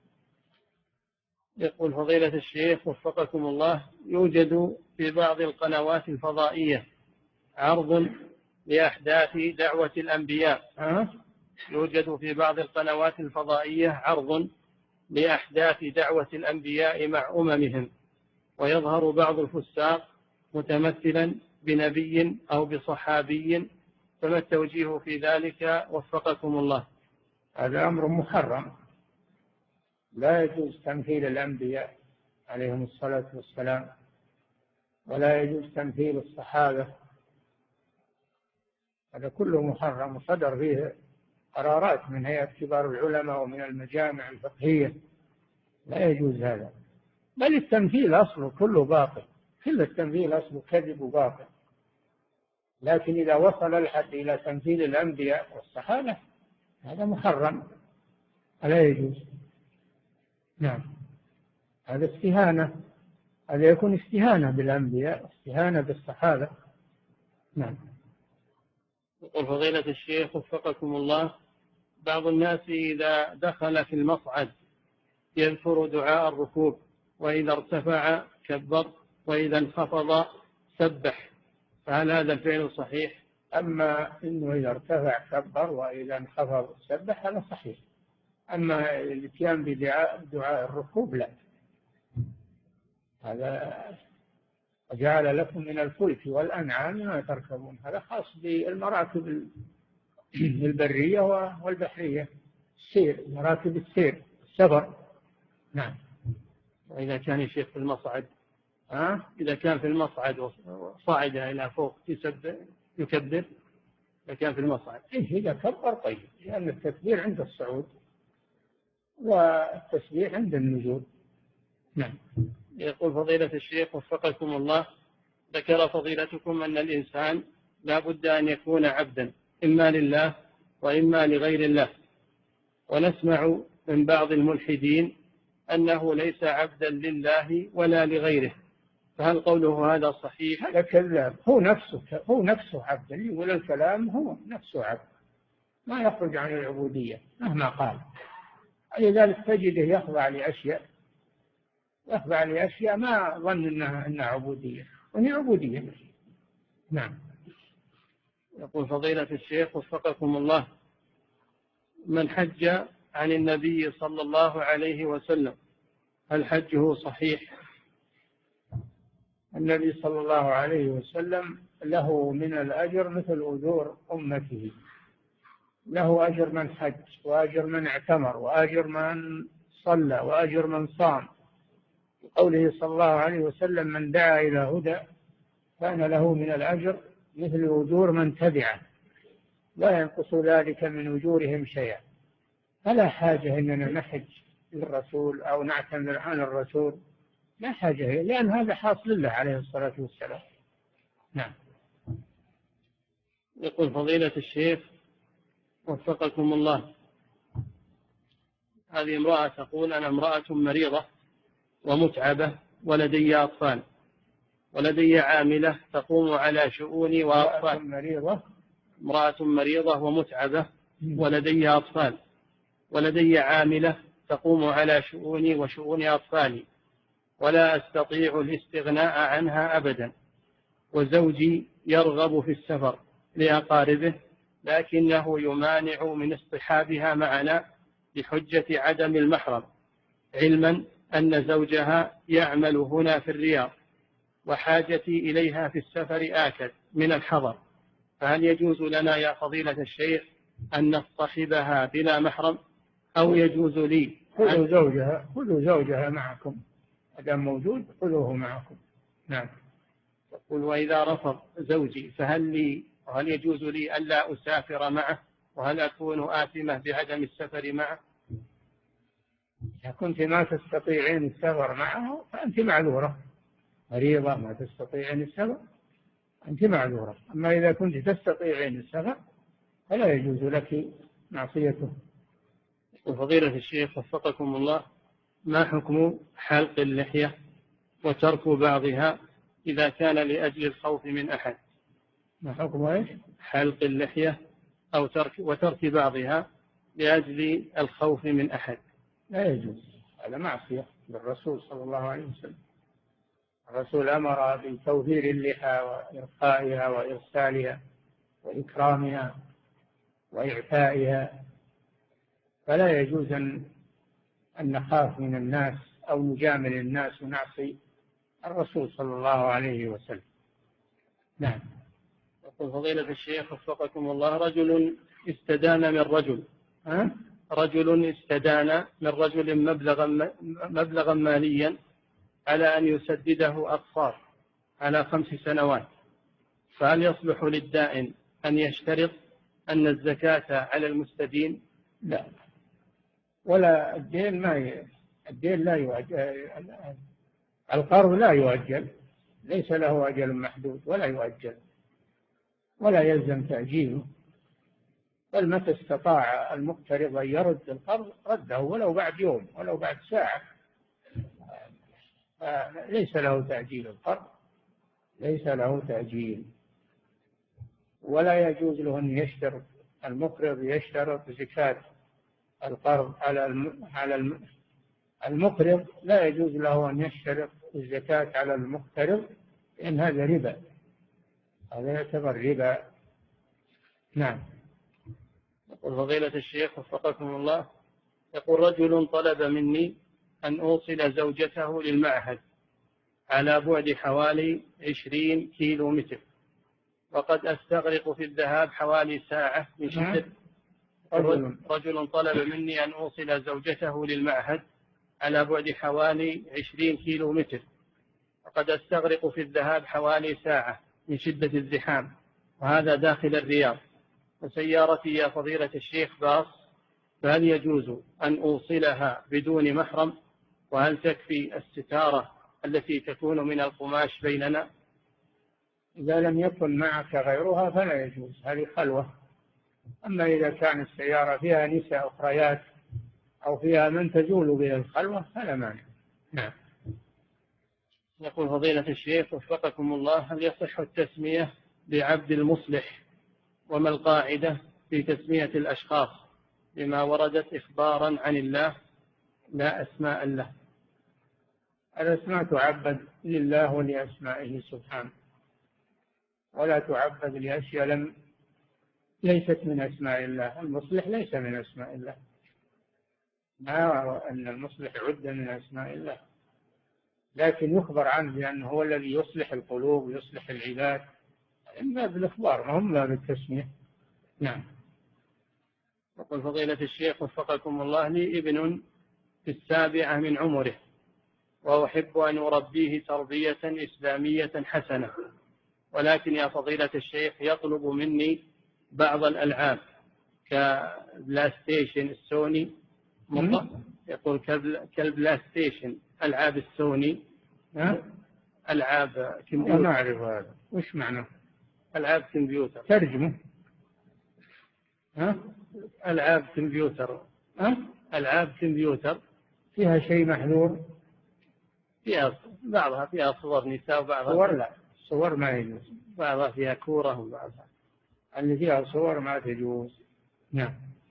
Speaker 3: يقول فضيلة الشيخ وفقكم الله: يوجد في بعض القنوات الفضائية عرض لأحداث دعوة الأنبياء
Speaker 4: أه؟
Speaker 3: يوجد في بعض القنوات الفضائية عرض لأحداث دعوة الأنبياء مع أممهم، ويظهر بعض الفساق متمثلا بنبي أو بصحابي، فما التوجيه في ذلك وفقكم الله؟
Speaker 4: هذا أمر محرم، لا يجوز تمثيل الأنبياء عليهم الصلاة والسلام، ولا يجوز تمثيل الصحابة. هذا كله محرم، وصدر فيه قرارات من هيئة كبار العلماء ومن المجامع الفقهية. لا يجوز هذا، بل التمثيل أصله كله باطل، كل التمثيل أصله كذب وباطل. لكن إذا وصل الحد إلى تمثيل الأنبياء والصحابة هذا محرم، لا يجوز. نعم. هذا استهانة، هذا يكون استهانة بالأنبياء، استهانة بالصحابة. نعم.
Speaker 3: يقول فضيلة الشيخ وفقكم الله: بعض الناس إذا دخل في المصعد يذكر دعاء الركوب، وإذا ارتفع كبر، وإذا انخفض سبح، فهل هذا الفعل صحيح؟
Speaker 4: أما إنه إذا ارتفع كبر وإذا انخفض سبح هذا صحيح. أما الاتيان بدعاء دعاء الركوب لا، هذا وجعل لكم من الفلك والأنعام ما تركبون، هذا خاص بالمراكب البرية والبحرية، السير، مراكب السير، السفر. نعم.
Speaker 3: وإذا كان الشيخ في المصعد
Speaker 4: أه؟
Speaker 3: إذا كان في المصعد وصعد إلى فوق يسبح يكبر، إذا كان في المصعد
Speaker 4: إيه إذا كبر طيب، لأن التكبير عند الصعود والتسبيح عند النزول. نعم.
Speaker 3: يقول فضيلة الشيخ وفقكم الله: ذكر فضيلتكم أن الإنسان لا بد أن يكون عبدا إما لله وإما لغير الله، ونسمع من بعض الملحدين أنه ليس عبدا لله ولا لغيره، فهل قوله هذا صحيح؟
Speaker 4: هذا كذاب، هو نفسه هو نفسه عبد، اللي يقول الكلام هو نفسه عبد، ما يخرج عن العبودية مهما قال. لذلك تجده يخضع لأشياء يخضع لأشياء ما ظن أنها أنها عبودية، وهي عبودية. نعم.
Speaker 3: يقول فضيلة الشيخ وفقكم الله: من حج عن النبي صلى الله عليه وسلم هل حجه صحيح؟
Speaker 4: النبي صلى الله عليه وسلم له من الأجر مثل أجور أمته، له أجر من حج، وأجر من اعتمر، وأجر من صلى، وأجر من صام. قوله صلى الله عليه وسلم: من دعا إلى هدى كان له من الأجر مثل أجور من تبعه لا ينقص ذلك من أجورهم شيئا. فلا حاجة أننا نحج للرسول أو نعتمر عن الرسول، لا حاجة، لأن هذا حاصل الله عليه الصلاة والسلام. نعم.
Speaker 3: يقول فضيلة الشيخ وفقكم الله: هذه امرأة تقول: أنا امرأة مريضة ومتعبة ولدي أطفال، ولدي عاملة تقوم على شؤوني وأطفال.
Speaker 4: مريضة
Speaker 3: امرأة مريضة ومتعبة ولدي أطفال، ولدي عاملة تقوم على شؤوني وشؤون أطفالي، ولا أستطيع الاستغناء عنها أبدا، وزوجي يرغب في السفر لأقاربه لكنه يمانع من اصطحابها معنا بحجة عدم المحرم، علما أن زوجها يعمل هنا في الرياض وحاجتي إليها في السفر آكد من الحضر، فهل يجوز لنا يا فضيلة الشيخ أن نصطحبها بلا محرم، أو يجوز لي؟
Speaker 4: خذوا زوجها خذوا زوجها معكم، هذا موجود، خذوه معكم. نعم.
Speaker 3: يقول: وإذا رفض زوجي فهل لي وهل يجوز لي ألا أسافر معه، وهل أكون آثمة بعدم السفر معه؟
Speaker 4: إذا كنت ما تستطيعين السفر معه فأنت معذورة، مريضة ما تستطيعين السفر أنت معذورة. أما إذا كنت تستطيعين السفر فلا يجوز لك معصيته.
Speaker 3: وفضيلة الشيخ وفقكم الله: ما حكم حلق اللحية وترك بعضها إذا كان لأجل الخوف من أحد؟
Speaker 4: ما حكم إيش؟
Speaker 3: حلق اللحية أو ترك وترك بعضها لأجل الخوف من أحد.
Speaker 4: لا يجوز، هذا معصية للرسول صلى الله عليه وسلم. الرسول أمر بتوفير اللحى وإرخائها وإرسالها وإكرامها وإعفائها، فلا يجوز أن نخاف من الناس أو نجامل الناس ونعصي الرسول صلى الله عليه وسلم. نعم.
Speaker 3: يقول فضيلة الشيخ وفقكم الله: رجل استدان من رجل
Speaker 4: أه؟
Speaker 3: رجل استدان من رجل مبلغا مبلغا ماليا على أن يسدده أقساط على خمس سنوات، فهل يصلح للدائن أن يشترط أن الزكاة على المستدين؟
Speaker 4: لا، ولا الدين ما ي... الدين لا يؤجل، القرض لا يؤجل، ليس له أجل محدود ولا يؤجل ولا يلزم تأجيله، بل متى استطاع المقترض أن يرد القرض رده ولو بعد يوم ولو بعد ساعة، ليس له تأجيل القرض، ليس له تأجيل. ولا يجوز له أن يشترط المقرض يشترط زكاة القرض على الم... على الم... المقرض لا يجوز له أن يشترط الزكاة على المقترض، لأن هذا ربا، هذا يعتبر ربا. نعم.
Speaker 3: يقول فضيلة الشيخ وفقكم الله: يقول رجل طلب مني أن أوصل زوجته للمعهد على بعد حوالي عشرين كيلو متر، وقد أستغرق في الذهاب حوالي ساعة من شدة. رجل, رجل طلب مني أن أوصل زوجته للمعهد على بعد حوالي عشرين كيلو متر، وقد أستغرق في الذهاب حوالي ساعة من شدة الزحام، وهذا داخل الرياض، وسيارتي يا فضيلة الشيخ باص، فهل يجوز أن أوصلها بدون محرم؟ وهل تكفي الستارة التي تكون من القماش بيننا؟
Speaker 4: إذا لم يكن معك غيرها فلا يجوز، هذه خلوة. أما إذا كان السيارة فيها نساء أخريات أو فيها من تزول به الخلوة فلا مانع. نعم.
Speaker 3: يقول فضيلة الشيخ وفقكم الله، هل يصح التسمية بعبد المصلح؟ وما القاعدة في تسمية الأشخاص بما وردت إخبارا عن الله لا أسماء له؟
Speaker 4: الأسماء تعبد لله ولأسمائه سبحانه، ولا تعبد لأشياء لم ليست من أسماء الله. المصلح ليس من أسماء الله، ما أن المصلح عد من أسماء الله، لكن يخبر عنه بأنه هو الذي يصلح القلوب ويصلح العباد، إما بالإخبار ما هم بالتسمية. نعم.
Speaker 3: يقول فضيلة الشيخ وفقكم الله، لي ابن في السابعة من عمره وأحب أن أربيه تربية إسلامية حسنة، ولكن يا فضيلة الشيخ يطلب مني بعض الألعاب كبلاي ستيشن السوني، يقول كالبلاي ستيشن ألعاب السوني، ألعاب كمبيوتر.
Speaker 4: ما أعرف هذا وش معنى
Speaker 3: ألعاب كمبيوتر،
Speaker 4: ترجمة.
Speaker 3: ها؟ ألعاب كمبيوتر.
Speaker 4: ها؟
Speaker 3: ألعاب كمبيوتر
Speaker 4: فيها شيء محذور؟
Speaker 3: فيها بعضها فيها صور نساء وبعضها
Speaker 4: صور لا، صور ما يجوز،
Speaker 3: بعضها فيها كورة وبعضها
Speaker 4: اللي فيها صور ما تجوز. نعم.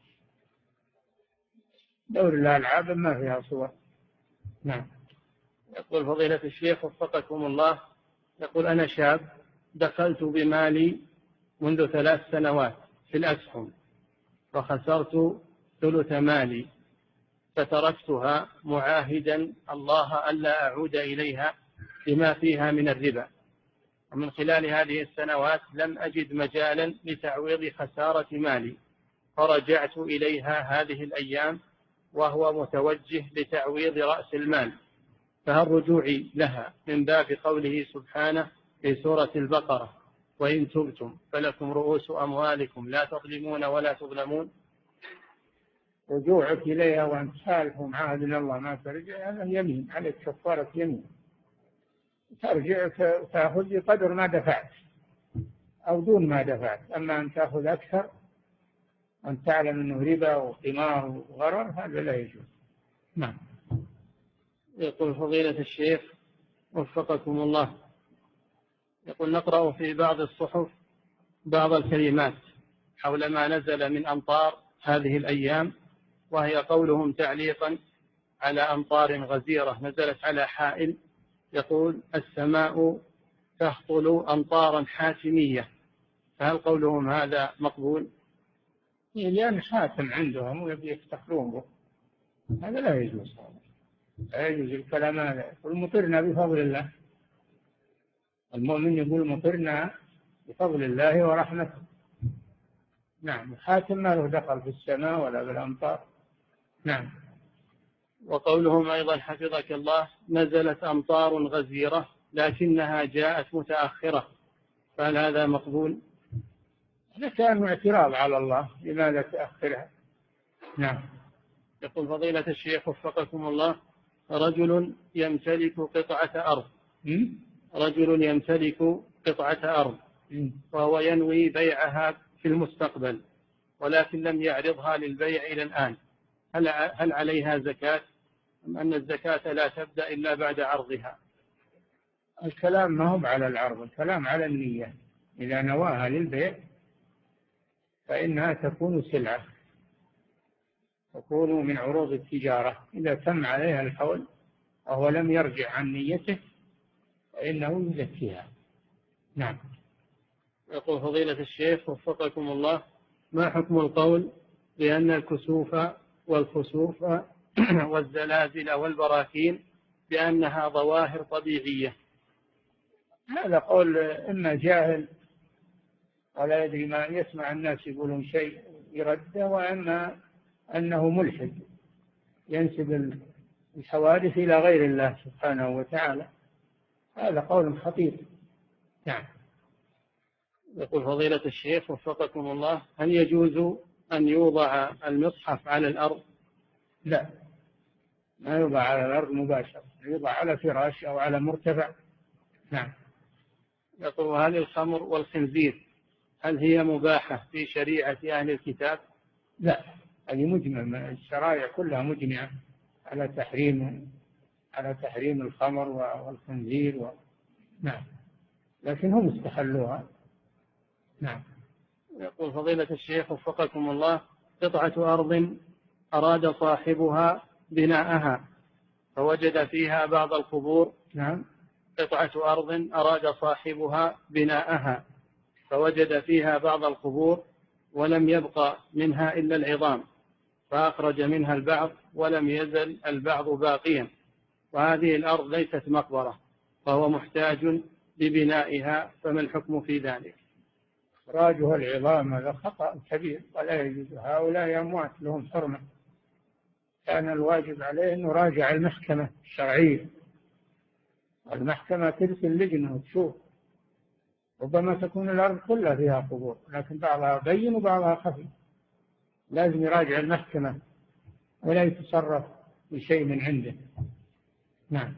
Speaker 4: دور الألعاب ما فيها صور. نعم.
Speaker 3: يقول فضيلة الشيخ وفقكم الله، يقول أنا شاب دخلت بمالي منذ ثلاث سنوات في الأسهم فخسرت ثلث مالي، فتركتها معاهدا الله ألا أعود إليها بما فيها من الربا، ومن خلال هذه السنوات لم أجد مجالا لتعويض خسارة مالي، فرجعت إليها هذه الأيام وهو متوجه لتعويض رأس المال، فهل رجوعي لها من باب قوله سبحانه في سورة البقرة وإن تبتم فلكم رؤوس أموالكم لا تظلمون ولا تظلمون؟
Speaker 4: رجوعك إليها وأن تسالفوا معاهد الله ما ترجع، هذا يمين عليك، كفارة يمين، ترجع تأخذ بقدر ما دفعت أو دون ما دفعت. أما أن تأخذ أكثر وأن تعلم أنه ربا وقمار وغرر هذا لا يجوز. نعم.
Speaker 3: يقول فضيلة الشيخ وفقكم الله، يقول نقرأ في بعض الصحف بعض الكلمات حول ما نزل من أمطار هذه الأيام، وهي قولهم تعليقا على أمطار غزيرة نزلت على حائل، يقول السماء تهطل أمطارا حاتمية، فهل قولهم هذا مقبول؟
Speaker 4: لأن حاتم عندهم ويبي يفتخرون به، هذا لا يجوز، لا يجوز الكلام هذا. يقول مطرنا بفضل الله، المؤمن يقول مطرنا بفضل الله ورحمته. نعم. حاتم ما له دخل في السماء ولا بالأمطار. نعم.
Speaker 3: وقولهم أيضا حفظك الله نزلت أمطار غزيرة لكنها جاءت متأخرة، فهل هذا مقبول؟
Speaker 4: هذا كان اعتراض على الله، لماذا تأخرها؟ نعم.
Speaker 3: يقول فضيلة الشيخ وفقكم الله، رجل يمتلك قطعة أرض
Speaker 4: م?
Speaker 3: رجل يمتلك قطعة أرض
Speaker 4: م?
Speaker 3: وهو ينوي بيعها في المستقبل، ولكن لم يعرضها للبيع إلى الآن، هل هل عليها زكاة أم أن الزكاة لا تبدأ إلا بعد عرضها؟
Speaker 4: الكلام ما هو على العرض، الكلام على النية. إذا نواها للبيع فإنها تكون سلعة، تكون من عروض التجارة. إذا تم عليها الحول وهو لم يرجع عن نيته فإنه يزكيها. نعم.
Speaker 3: يقول فضيلة الشيخ وفقكم الله، ما حكم القول بأن الكسوف والخسوف والزلازل والبراكين بأنها ظواهر طبيعية؟
Speaker 4: هذا قول إما جاهل ولا يدري، ما يسمع الناس يقولون شيء يرده، وإما أنه ملحد ينسب الحوادث إلى غير الله سبحانه وتعالى، هذا قول خطير. نعم.
Speaker 3: يقول فضيلة الشيخ وفقكم الله، هل يجوز أن يوضع المصحف على الأرض؟
Speaker 4: لا، ما يوضع على الأرض مباشرة، يوضع على فراش أو على مرتفع. نعم.
Speaker 3: يقول هل الخمر والخنزير هل هي مباحة في شريعة أهل الكتاب؟
Speaker 4: لا، هذه مجمع، الشرائع كلها مجمعة على تحريم على تحريم الخمر والخنزير و... نعم، لكن هم استحلوها. نعم.
Speaker 3: يقول فضيلة الشيخ وفقكم الله: قطعة أرض أراد صاحبها بناءها فوجد فيها بعض القبور.
Speaker 4: نعم.
Speaker 3: قطعة أرض أراد صاحبها بناءها فوجد فيها بعض القبور ولم يبق منها إلا العظام، فأخرج منها البعض ولم يزل البعض باقيا، وهذه الأرض ليست مقبرة، فهو محتاج لبنائها، فما الحكم في ذلك؟
Speaker 4: إخراجها العظام هذا خطأ كبير ولا يجوز. هؤلاء أموات لهم حرمة، كان الواجب عليه أن يراجع المحكمة الشرعية. المحكمة ترسل لجنة وتشوف، ربما تكون الأرض كلها فيها قبور لكن بعضها بين وبعضها خفي، لازم يراجع المحكمة ولا يتصرف بشيء من عنده. نعم.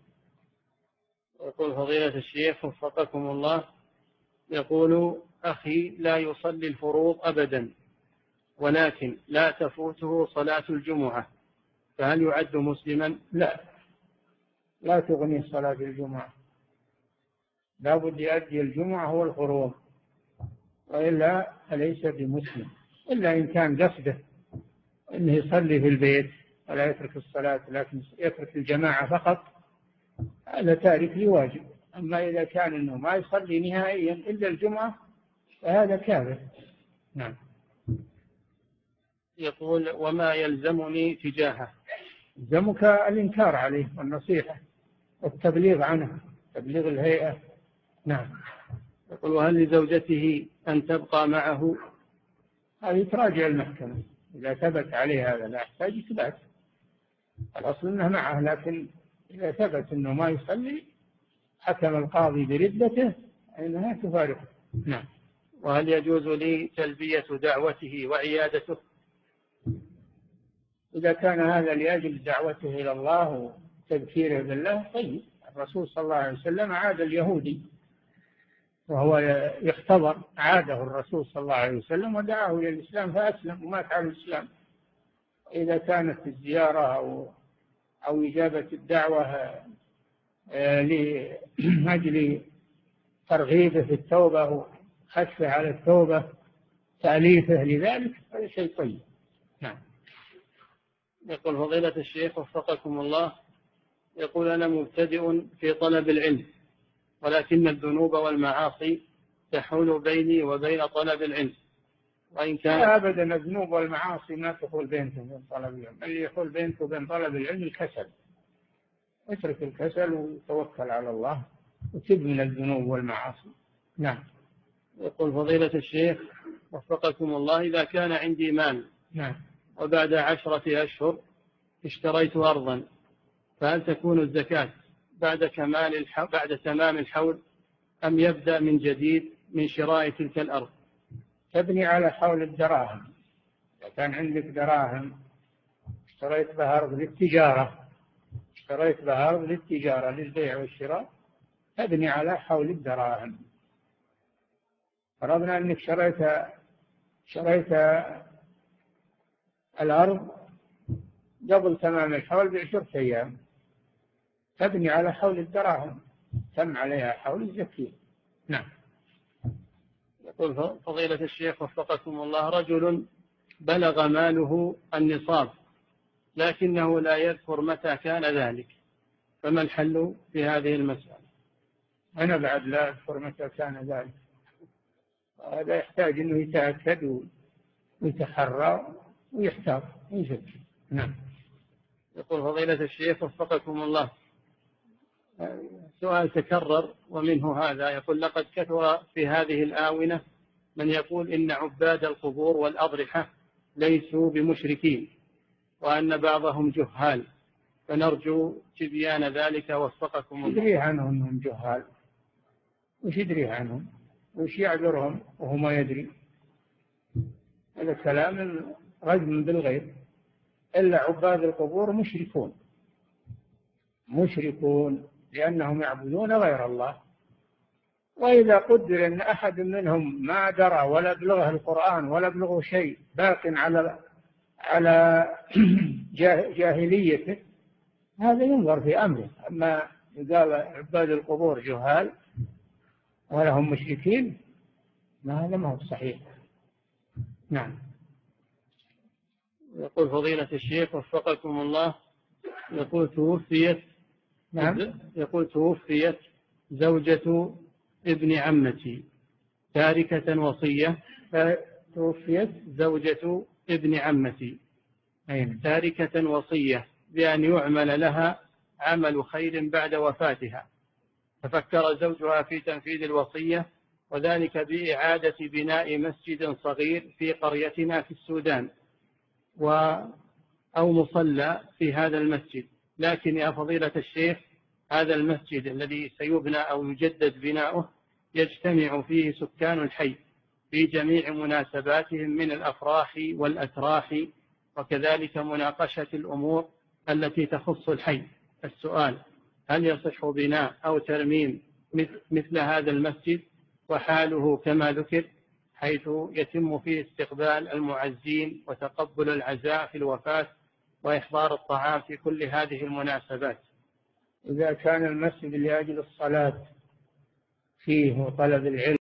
Speaker 3: يقول فضيلة الشيخ وفقكم الله: يقول أخي لا يصلي الفروض أبدا ولكن لا تفوته صلاة الجمعة، فهل يعد مسلما؟
Speaker 4: لا، لا تغني صلاة الجمعة، لا بد يؤدي الجمعة هو الفروض، وإلا فليس بمسلم، إلا إن كان قصده أنه يصلي في البيت ولا يترك الصلاة لكن يترك الجماعة فقط، هذا تارك لواجب. أما إذا كان أنه ما يصلي نهائيا إلا الجمعة فهذا كافر. نعم.
Speaker 3: يقول: وما يلزمني تجاهه؟
Speaker 4: يلزمك الإنكار عليه والنصيحة والتبليغ عنه، تبليغ الهيئة. نعم.
Speaker 3: يقول: وهل لزوجته أن تبقى معه؟
Speaker 4: هذه تراجع المحكمة، إذا ثبت عليه هذا لا يحتاج إثبات، الأصل أنه معه، لكن إذا ثبت أنه ما يصلي حكم القاضي بردته أنها تفارقه. نعم.
Speaker 3: وهل يجوز لي تلبية دعوته وعيادته؟
Speaker 4: إذا كان هذا لأجل دعوته إلى الله وتذكيره بالله طيب. الرسول صلى الله عليه وسلم عاد اليهودي وهو يختبر، عاده الرسول صلى الله عليه وسلم ودعاه إلى الإسلام فأسلم ومات على الإسلام. إذا كانت الزيارة أو أو إجابة الدعوة لأجل ترغيبه في التوبة وحثه على التوبة تأليفه لذلك هذا شيء طيب. نعم.
Speaker 3: يقول فضيلة الشيخ وفقكم الله: يقول أنا مبتدئ في طلب العلم، ولكن الذنوب والمعاصي تحول بيني وبين طلب العلم، وإن كان
Speaker 4: لا أبدا الذنوب والمعاصي ما تحول بينك وبين طلب العلم، اللي يحول بينك وبين طلب العلم الكسل، اترك الكسل وتوكل على الله وتب من الذنوب والمعاصي. نعم.
Speaker 3: يقول فضيلة الشيخ وفقكم الله: إذا كان عندي مال
Speaker 4: نعم
Speaker 3: وبعد عشرة أشهر اشتريت أرضا، فهل تكون الزكاة بعد كمال الحول بعد تمام الحول أم يبدأ من جديد من شراء تلك الأرض؟
Speaker 4: تبني على حول الدراهم. إذا كان عندك دراهم اشتريت بها أرض للتجارة اشتريت بها أرض للتجارة للبيع والشراء تبني على حول الدراهم. فرضنا أنك شريت شريت الأرض قبل تمام الحول بعشرة أيام، تبني على حول الدراهم، تم عليها حول الزكية. نعم.
Speaker 3: يقول فضيلة الشيخ وفقكم الله: رجل بلغ ماله النصاب لكنه لا يذكر متى كان ذلك، فما الحل في هذه المسألة؟
Speaker 4: أنا بعد لا أذكر متى كان ذلك، هذا يحتاج أنه يتأكد ويتحرى ويحتاط ويزكي. نعم.
Speaker 3: يقول فضيلة الشيخ وفقكم الله: سؤال تكرر ومنه هذا، يقول: لقد كثر في هذه الآونة من يقول إن عباد القبور والأضرحة ليسوا بمشركين وأن بعضهم جهال، فنرجو تبيان ذلك وفقكم الله.
Speaker 4: يدري عنهم أنهم جهال، وش يدري عنهم وش يعذرهم وهو ما يدري؟ هذا كلام رجم بالغيب. إلا عباد القبور مشركون مشركون لأنهم يعبدون غير الله. وإذا قدر أن أحد منهم ما درى ولا بلغه القرآن ولا بلغه شيء باق على على جاهليته هذا ينظر في أمره. أما قال عباد القبور جهال ولهم مشركين، ما هذا ما هو صحيح. نعم.
Speaker 3: يقول فضيلة الشيخ وفقكم الله، يقول توفيت
Speaker 4: نعم.
Speaker 3: يقول توفيت زوجة ابن عمتي تاركة وصية.
Speaker 4: توفيت
Speaker 3: زوجة ابن عمتي
Speaker 4: أين؟
Speaker 3: تاركة وصية بأن يعمل لها عمل خير بعد وفاتها، ففكر زوجها في تنفيذ الوصية، وذلك بإعادة بناء مسجد صغير في قريتنا في السودان و أو مصلى في هذا المسجد. لكن يا فضيلة الشيخ، هذا المسجد الذي سيبنى أو يجدد بناؤه يجتمع فيه سكان الحي في جميع مناسباتهم من الأفراح والأتراح، وكذلك مناقشة الأمور التي تخص الحي. السؤال: هل يصح بناء أو ترميم مثل هذا المسجد وحاله كما ذكر، حيث يتم فيه استقبال المعزين وتقبل العزاء في الوفاة وإحضار الطعام في كل هذه المناسبات؟
Speaker 4: إذا كان المسجد لأجل الصلاة فيه وطلب العلم